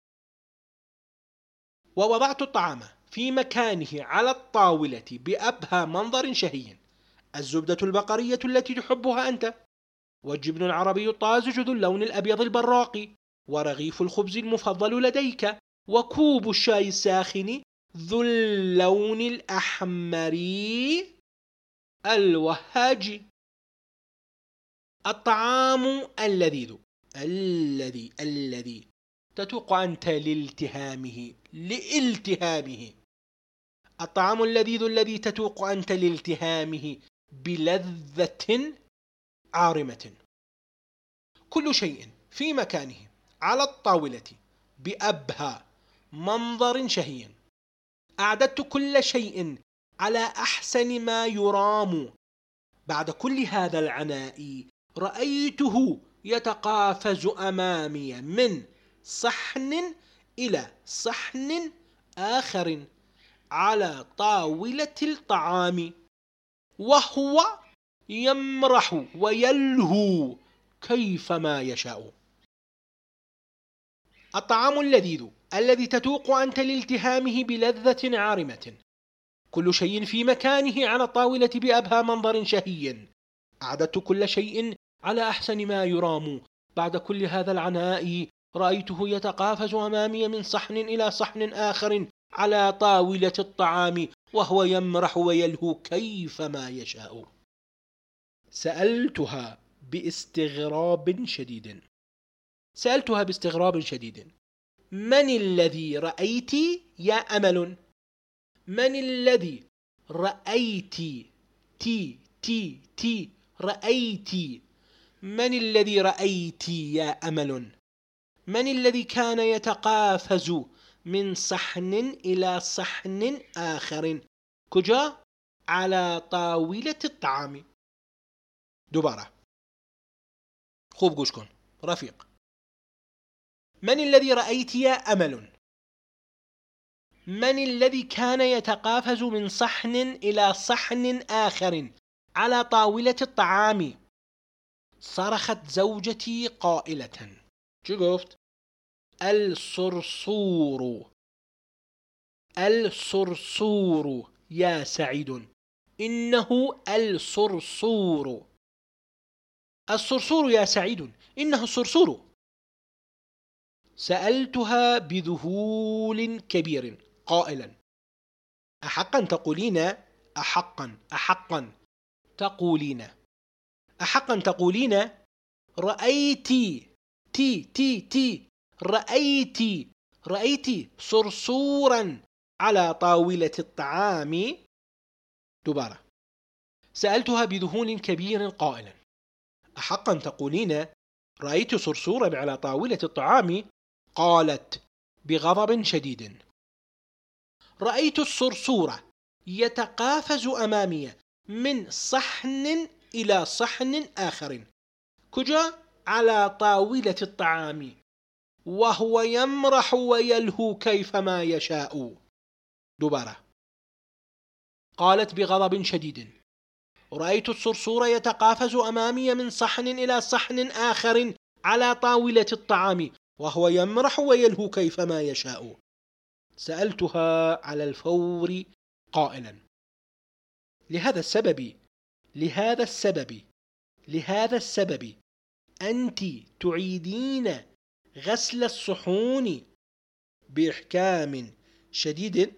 ووضعت الطعام في مكانه على الطاولة بأبهى منظر شهي. الزبدة البقرية التي تحبها أنت، والجبن العربي الطازج ذو اللون الأبيض البراق، ورغيف الخبز المفضل لديك، وكوب الشاي الساخن ذو اللون الأحمر الوهاج. الطعام اللذيذ الذي الذي تتوق أنت لالتهامه لالتهامه الطعام اللذيذ الذي تتوق أنت لالتهامه بلذة عارمة. كل شيء في مكانه على الطاولة بأبهى منظر شهي. أعددت كل شيء على أحسن ما يرام. بعد كل هذا العناء رأيته يتقافز أمامي من صحن إلى صحن آخر على طاولة الطعام، وهو يمرح ويلهو كيفما يشاء. الطعام اللذيذ الذي تتوق أنت لالتهامه بلذة عارمة. كل شيء في مكانه على الطاولة بأبهى منظر شهي. أعددت كل شيء على أحسن ما يرام. بعد كل هذا العناء رأيته يتقافز أمامي من صحن إلى صحن آخر على طاولة الطعام، وهو يمرح ويلهو كيفما يشاء. سألتها باستغراب شديد: سألتها باستغراب شديد: من الذي رأيت يا أمل؟ من الذي رأيت تي تي تي رأيت من الذي رأيت يا أمل؟ من الذي كان يتقافز من صحن إلى صحن آخر؟ كجا؟ على طاولة الطعام. دوباره خوب گوش کن رفیق. من الذي رأيت يا أمل؟ من الذي كان يتقافز من صحن إلى صحن آخر على طاولة الطعام؟ صرخت زوجتي قائلة: شو قلت؟ الصرصور الصرصور يا سعيد، إنه الصرصور. الصرصور يا سعيد، إنه الصرصور. سألتها بذهول كبير قائلا: أحقا تقولين؟ أحقا أحقا تقولين أحقا تقولين رأيتي تي تي تي رأيتي رأيتي صرصورا على طاولة الطعام؟ دوباره سألتها بذهول كبير قائلا: أحقا تقولين رأيت صرصورا على طاولة الطعام؟ قالت بغضب شديد: رأيت الصرصور يتقافز أمامي من صحن إلى صحن آخر. كجا؟ على طاولة الطعام، وهو يمرح ويلهو كيفما يشاء. دوباره قالت بغضب شديد: رأيت الصرصور يتقافز أمامي من صحن إلى صحن آخر على طاولة الطعام، وهو يمرح ويلهو كيفما يشاء. سألتها على الفور قائلا: لهذا السبب لهذا السبب لهذا السبب أنت تعيدين غسل الصحون بإحكام شديد؟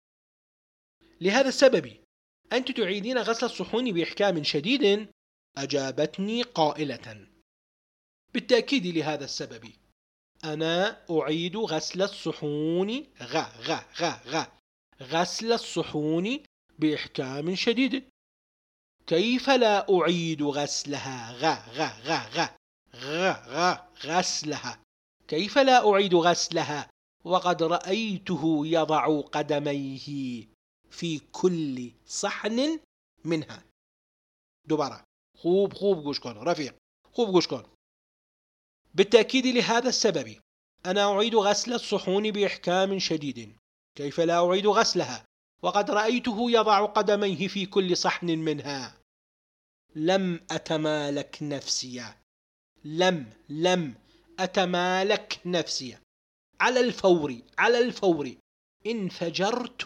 لهذا السبب أنت تعيدين غسل الصحون بإحكام شديد؟ أجابتني قائلة: بالتأكيد لهذا السبب أنا أعيد غسل الصحون غ غ غ غ غسل الصحون بإحكام شديد. كيف لا أعيد غسلها غ غ غ غ غ غ غسلها كيف لا أعيد غسلها وقد رأيته يضع قدميه في كل صحن منها؟ دوباره خوب خوب گوش کن رفیق، خوب گوش کن. بالتأكيد لهذا السبب أنا أعيد غسل الصحون بإحكام شديد. كيف لا أعيد غسلها وقد رأيته يضع قدميه في كل صحن منها؟ لم أتمالك نفسي لم لم أتمالك نفسي على الفور على الفور انفجرت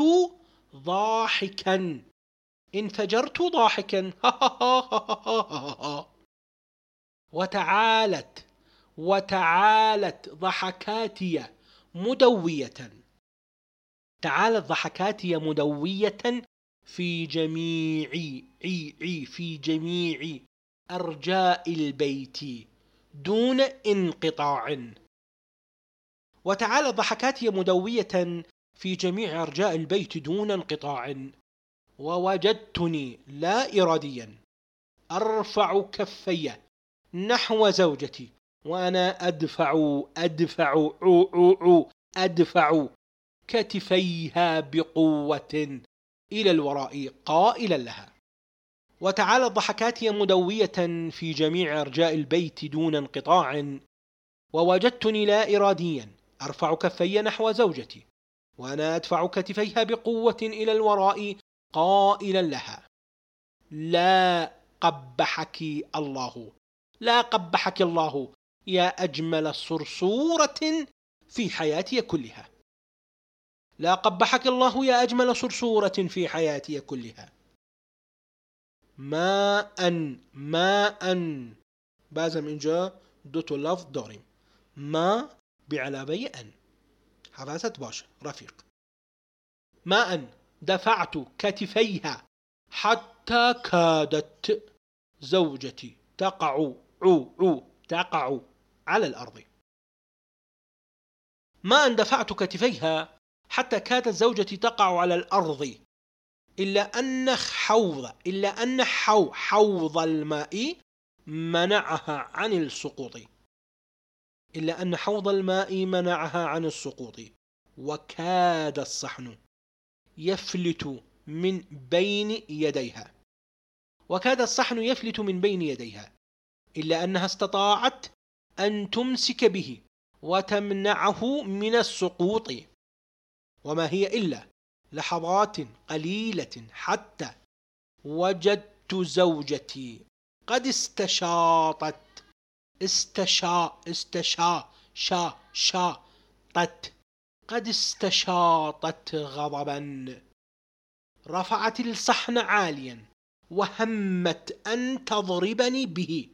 ضاحكا انفجرت ضاحكا وتعالت وتعالت ضحكاتي مدوية تعالت ضحكاتي مدوية في جميع عي عي في جميع أرجاء البيت دون انقطاع. وتعالت ضحكاتي مدوية في جميع أرجاء البيت دون انقطاع. ووجدتني لا إراديا أرفع كفي نحو زوجتي وأنا أدفع أدفع عو عو عو أدفع كتفيها بقوة إلى الوراء قائلا لها: وتعالت ضحكاتي مدوية في جميع أرجاء البيت دون انقطاع. ووجدتني لا إراديا أرفع كفي نحو زوجتي وأنا أدفع كتفيها بقوة إلى الوراء قائلا لها: لا قبحك الله لا قبحك الله يا أجمل صرصورة في حياتي كلها. لا قبحك الله يا أجمل صرصورة في حياتي كلها. ما أن ما أن بازم إنجا دوتو لفظ داريم. ما بعلابي أن حفاظت باش رفيق. ما أن دفعت كتفيها حتى كادت زوجتي تقع عو عو تقع على الأرض. ما أن دفعت كتفيها حتى كادت زوجتي تقع على الأرض، إلا أن حوض إلا أن حو حوض الماء منعها عن السقوط إلا أن حوض الماء منعها عن السقوط وكاد الصحن يفلت من بين يديها وكاد الصحن يفلت من بين يديها إلا أنها استطاعت أن تمسك به وتمنعه من السقوط، وما هي إلا لحظات قليلة حتى وجدت زوجتي قد استشاطت استشا استشا شا شا طت قد استشاطت غضبا، رفعت الصحن عاليا وهمت أن تضربني به،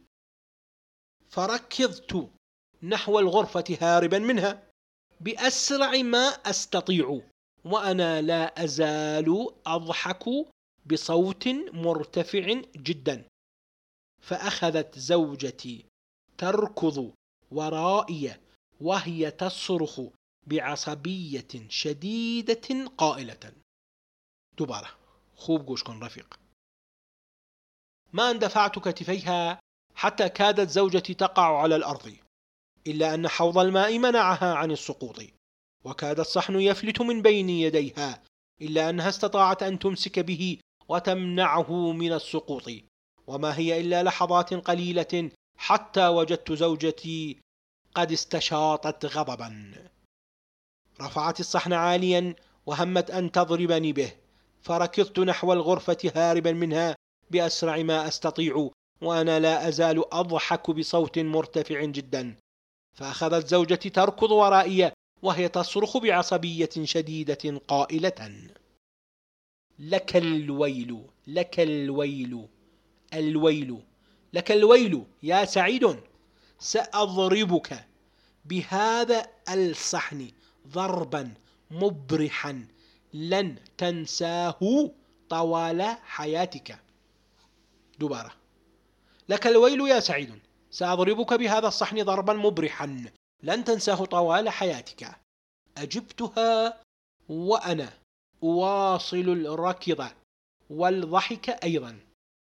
فركضت نحو الغرفة هاربا منها بأسرع ما أستطيع، وأنا لا أزال أضحك بصوت مرتفع جدا. فأخذت زوجتي تركض ورائي وهي تصرخ بعصبية شديدة قائلة، دوباره خوب گوش کن رفيق. ما اندفعت كتفيها حتى كادت زوجتي تقع على الأرض، إلا أن حوض الماء منعها عن السقوط، وكاد الصحن يفلت من بين يديها، إلا أنها استطاعت أن تمسك به وتمنعه من السقوط، وما هي إلا لحظات قليلة حتى وجدت زوجتي قد استشاطت غضبا، رفعت الصحن عاليا وهمت أن تضربني به، فركضت نحو الغرفة هاربا منها بأسرع ما أستطيع، وأنا لا أزال أضحك بصوت مرتفع جدا. فأخذت زوجتي تركض ورائي وهي تصرخ بعصبية شديدة قائلة، لك الويل لك الويل الويل لك الويل يا سعيد، سأضربك بهذا الصحن ضربا مبرحا لن تنساه طوال حياتك. دوباره، لك الويل يا سعيد، سأضربك بهذا الصحن ضربا مبرحا لن تنساه طوال حياتك. أجبتها وأنا أواصل الركض والضحك أيضا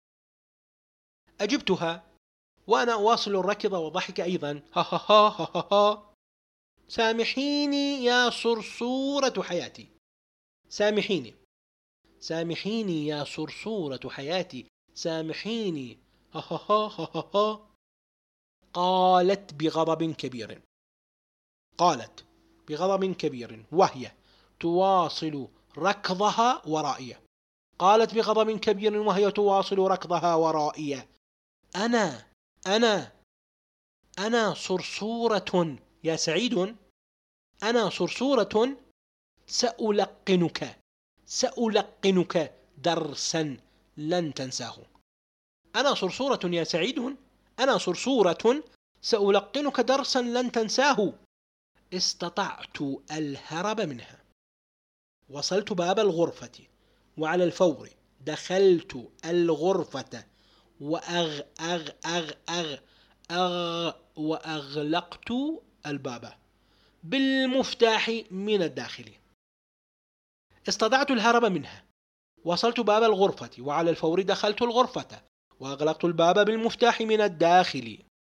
أجبتها وأنا أواصل الركض والضحك أيضا ها ها ها ها ها. سامحيني يا صرصورة حياتي، سامحيني سامحيني يا صرصورة حياتي، سامحيني ها ها ها ها ها. قالت بغضب كبير قالت بغضب كبير وهي تواصل ركضها ورائي قالت بغضب كبير وهي تواصل ركضها ورائي أنا أنا أنا صرصورة يا سعيد، أنا صرصورة، سألقنك سألقنك درسا لن تنساه. أنا صرصورة يا سعيد، أنا صرصورة، سألقنك درسا لن تنساه. استطعت الهرب منها، وصلت باب الغرفة وعلى الفور دخلت الغرفة وأغ أغ أغ أغ أغ وأغلقت الباب بالمفتاح من الداخل. استطعت الهرب منها، وصلت باب الغرفة وعلى الفور دخلت الغرفة وأغلقت الباب بالمفتاح من الداخل.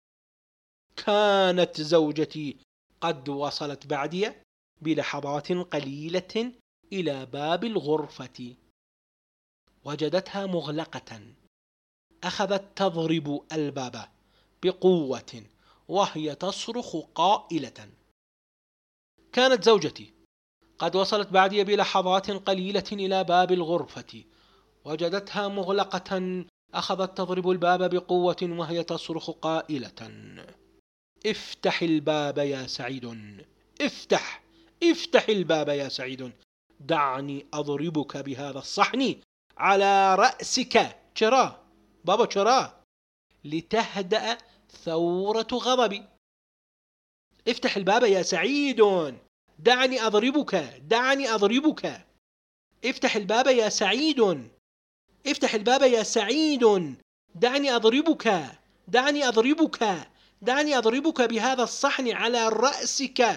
كانت زوجتي قد وصلت بعدي بلحظات قليلة إلى باب الغرفة، وجدتها مغلقة. أخذت تضرب الباب بقوة وهي تصرخ قائلة. كانت زوجتي قد وصلت بعدي بلحظات قليلة إلى باب الغرفة، وجدتها مغلقة. أخذت تضرب الباب بقوة وهي تصرخ قائلة، افتح الباب يا سعيد، افتح افتح الباب يا سعيد، دعني أضربك بهذا الصحن على رأسك، ترى بابا ترى، لتهدأ ثورة غضبي. افتح الباب يا سعيد، دعني أضربك دعني أضربك افتح الباب يا سعيد، افتح الباب يا سعيد، دعني أضربك دعني أضربك دعني أضربك بهذا الصحن على رأسك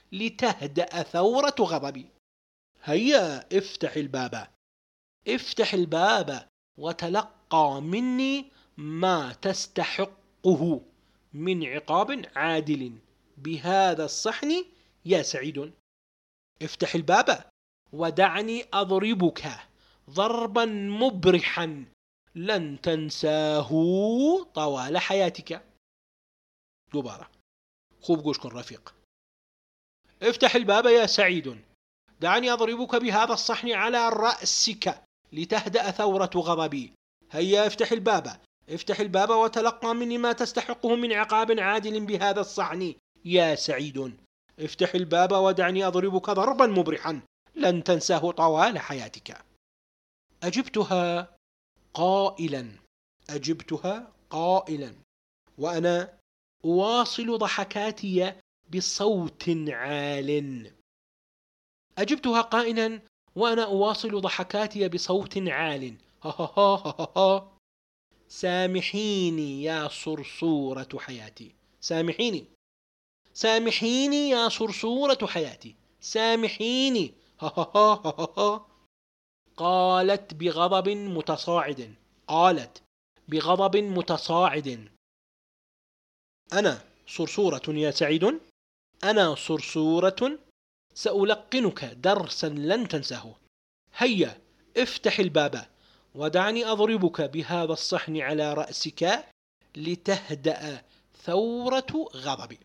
لتهدأ ثورة غضبي. هيا افتح الباب، افتح الباب وتلقى مني ما تستحقه من عقاب عادل بهذا الصحن يا سعيد. افتح الباب ودعني أضربك ضربا مبرحا لن تنساه طوال حياتك. دوباره خوب گوش کن رفيق. افتح الباب يا سعيد، دعني أضربك بهذا الصحن على رأسك لتهدأ ثورة غضبي. هيا افتح الباب، افتح الباب وتلقى مني ما تستحقه من عقاب عادل بهذا الصحن يا سعيد. افتح الباب ودعني أضربك ضربا مبرحا لن تنساه طوال حياتك. أجبتها قائلا أجبتها قائلا وأنا أواصل ضحكاتي بصوت عال. أجبتها قائلا وأنا أواصل ضحكاتي بصوت عال. ها ها ها ها ها. سامحيني يا صرصورة حياتي، سامحيني سامحيني يا صرصورة حياتي، سامحيني. ها ها ها ها ها. قالت بغضب متصاعد، قالت بغضب متصاعد: أنا صرصورة يا سعيد، أنا صرصورة سألقنك درسا لن تنساه. هيا افتح الباب ودعني أضربك بهذا الصحن على رأسك لتهدأ ثورة غضبي.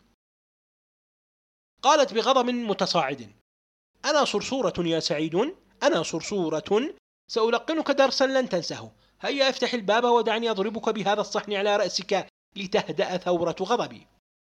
قالت بغضب متصاعد: أنا صرصورة يا سعيد، أنا صرصورة سألقنك درسا لن تنساه. هيا افتح الباب ودعني أضربك بهذا الصحن على رأسك لتهدأ ثورة غضبي.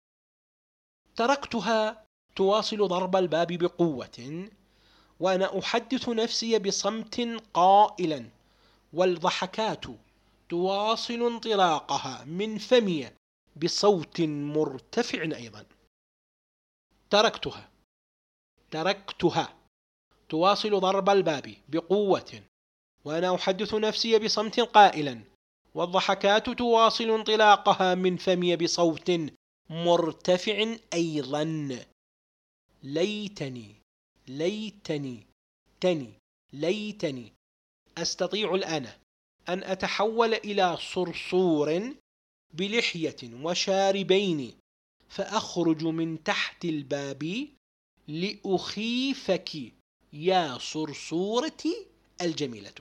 تركتها تواصل ضرب الباب بقوة وأنا أحدث نفسي بصمت قائلا، والضحكات تواصل انطلاقها من فمي بصوت مرتفع أيضا. تركتها تركتها تواصل ضرب الباب بقوة وأنا أحدث نفسي بصمت قائلا، والضحكات تواصل انطلاقها من فمي بصوت مرتفع أيضا. ليتني ليتني تني ليتني أستطيع الآن أن أتحول إلى صرصور بلحية وشاربين فأخرج من تحت الباب لأخيفك يا صرصورتي الجميلة.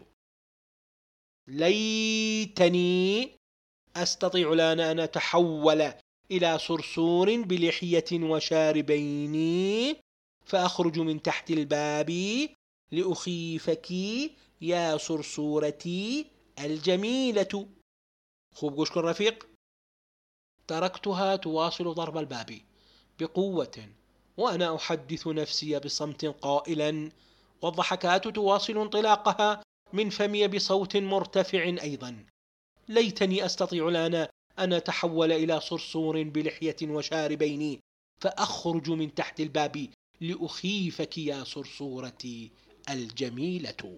ليتني أستطيع الآن أن أتحول إلى صرصور بلحية وشاربين فأخرج من تحت الباب لأخيفك يا صرصورتي الجميلة. خوب گوش کن رفيق. تركتها تواصل ضرب الباب بقوة وأنا أحدث نفسي بصمت قائلا، والضحكات تواصل انطلاقها من فمي بصوت مرتفع أيضا. ليتني أستطيع الآن أن أتحول إلى صرصور بلحية وشاربين فأخرج من تحت الباب لأخيفك يا صرصورتي الجميلة.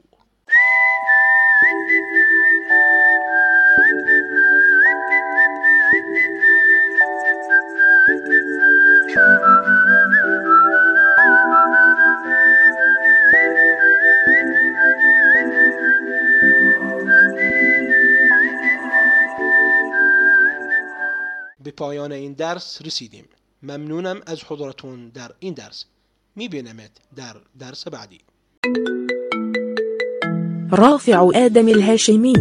به پایان این درس رسیدیم. ممنونم از حضورتون در این درس. میبینمت در درس بعدی. رافع آدم الهاشمي،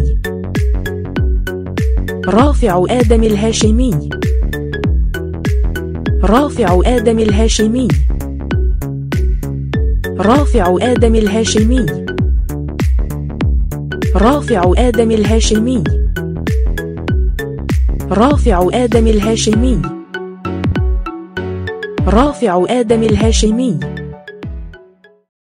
رافع آدم الهاشمي، رافع آدم الهاشمي، رافع آدم الهاشمي، رافع آدم الهاشمي، رافع آدم الهاشمي، رافع آدم الهاشمي.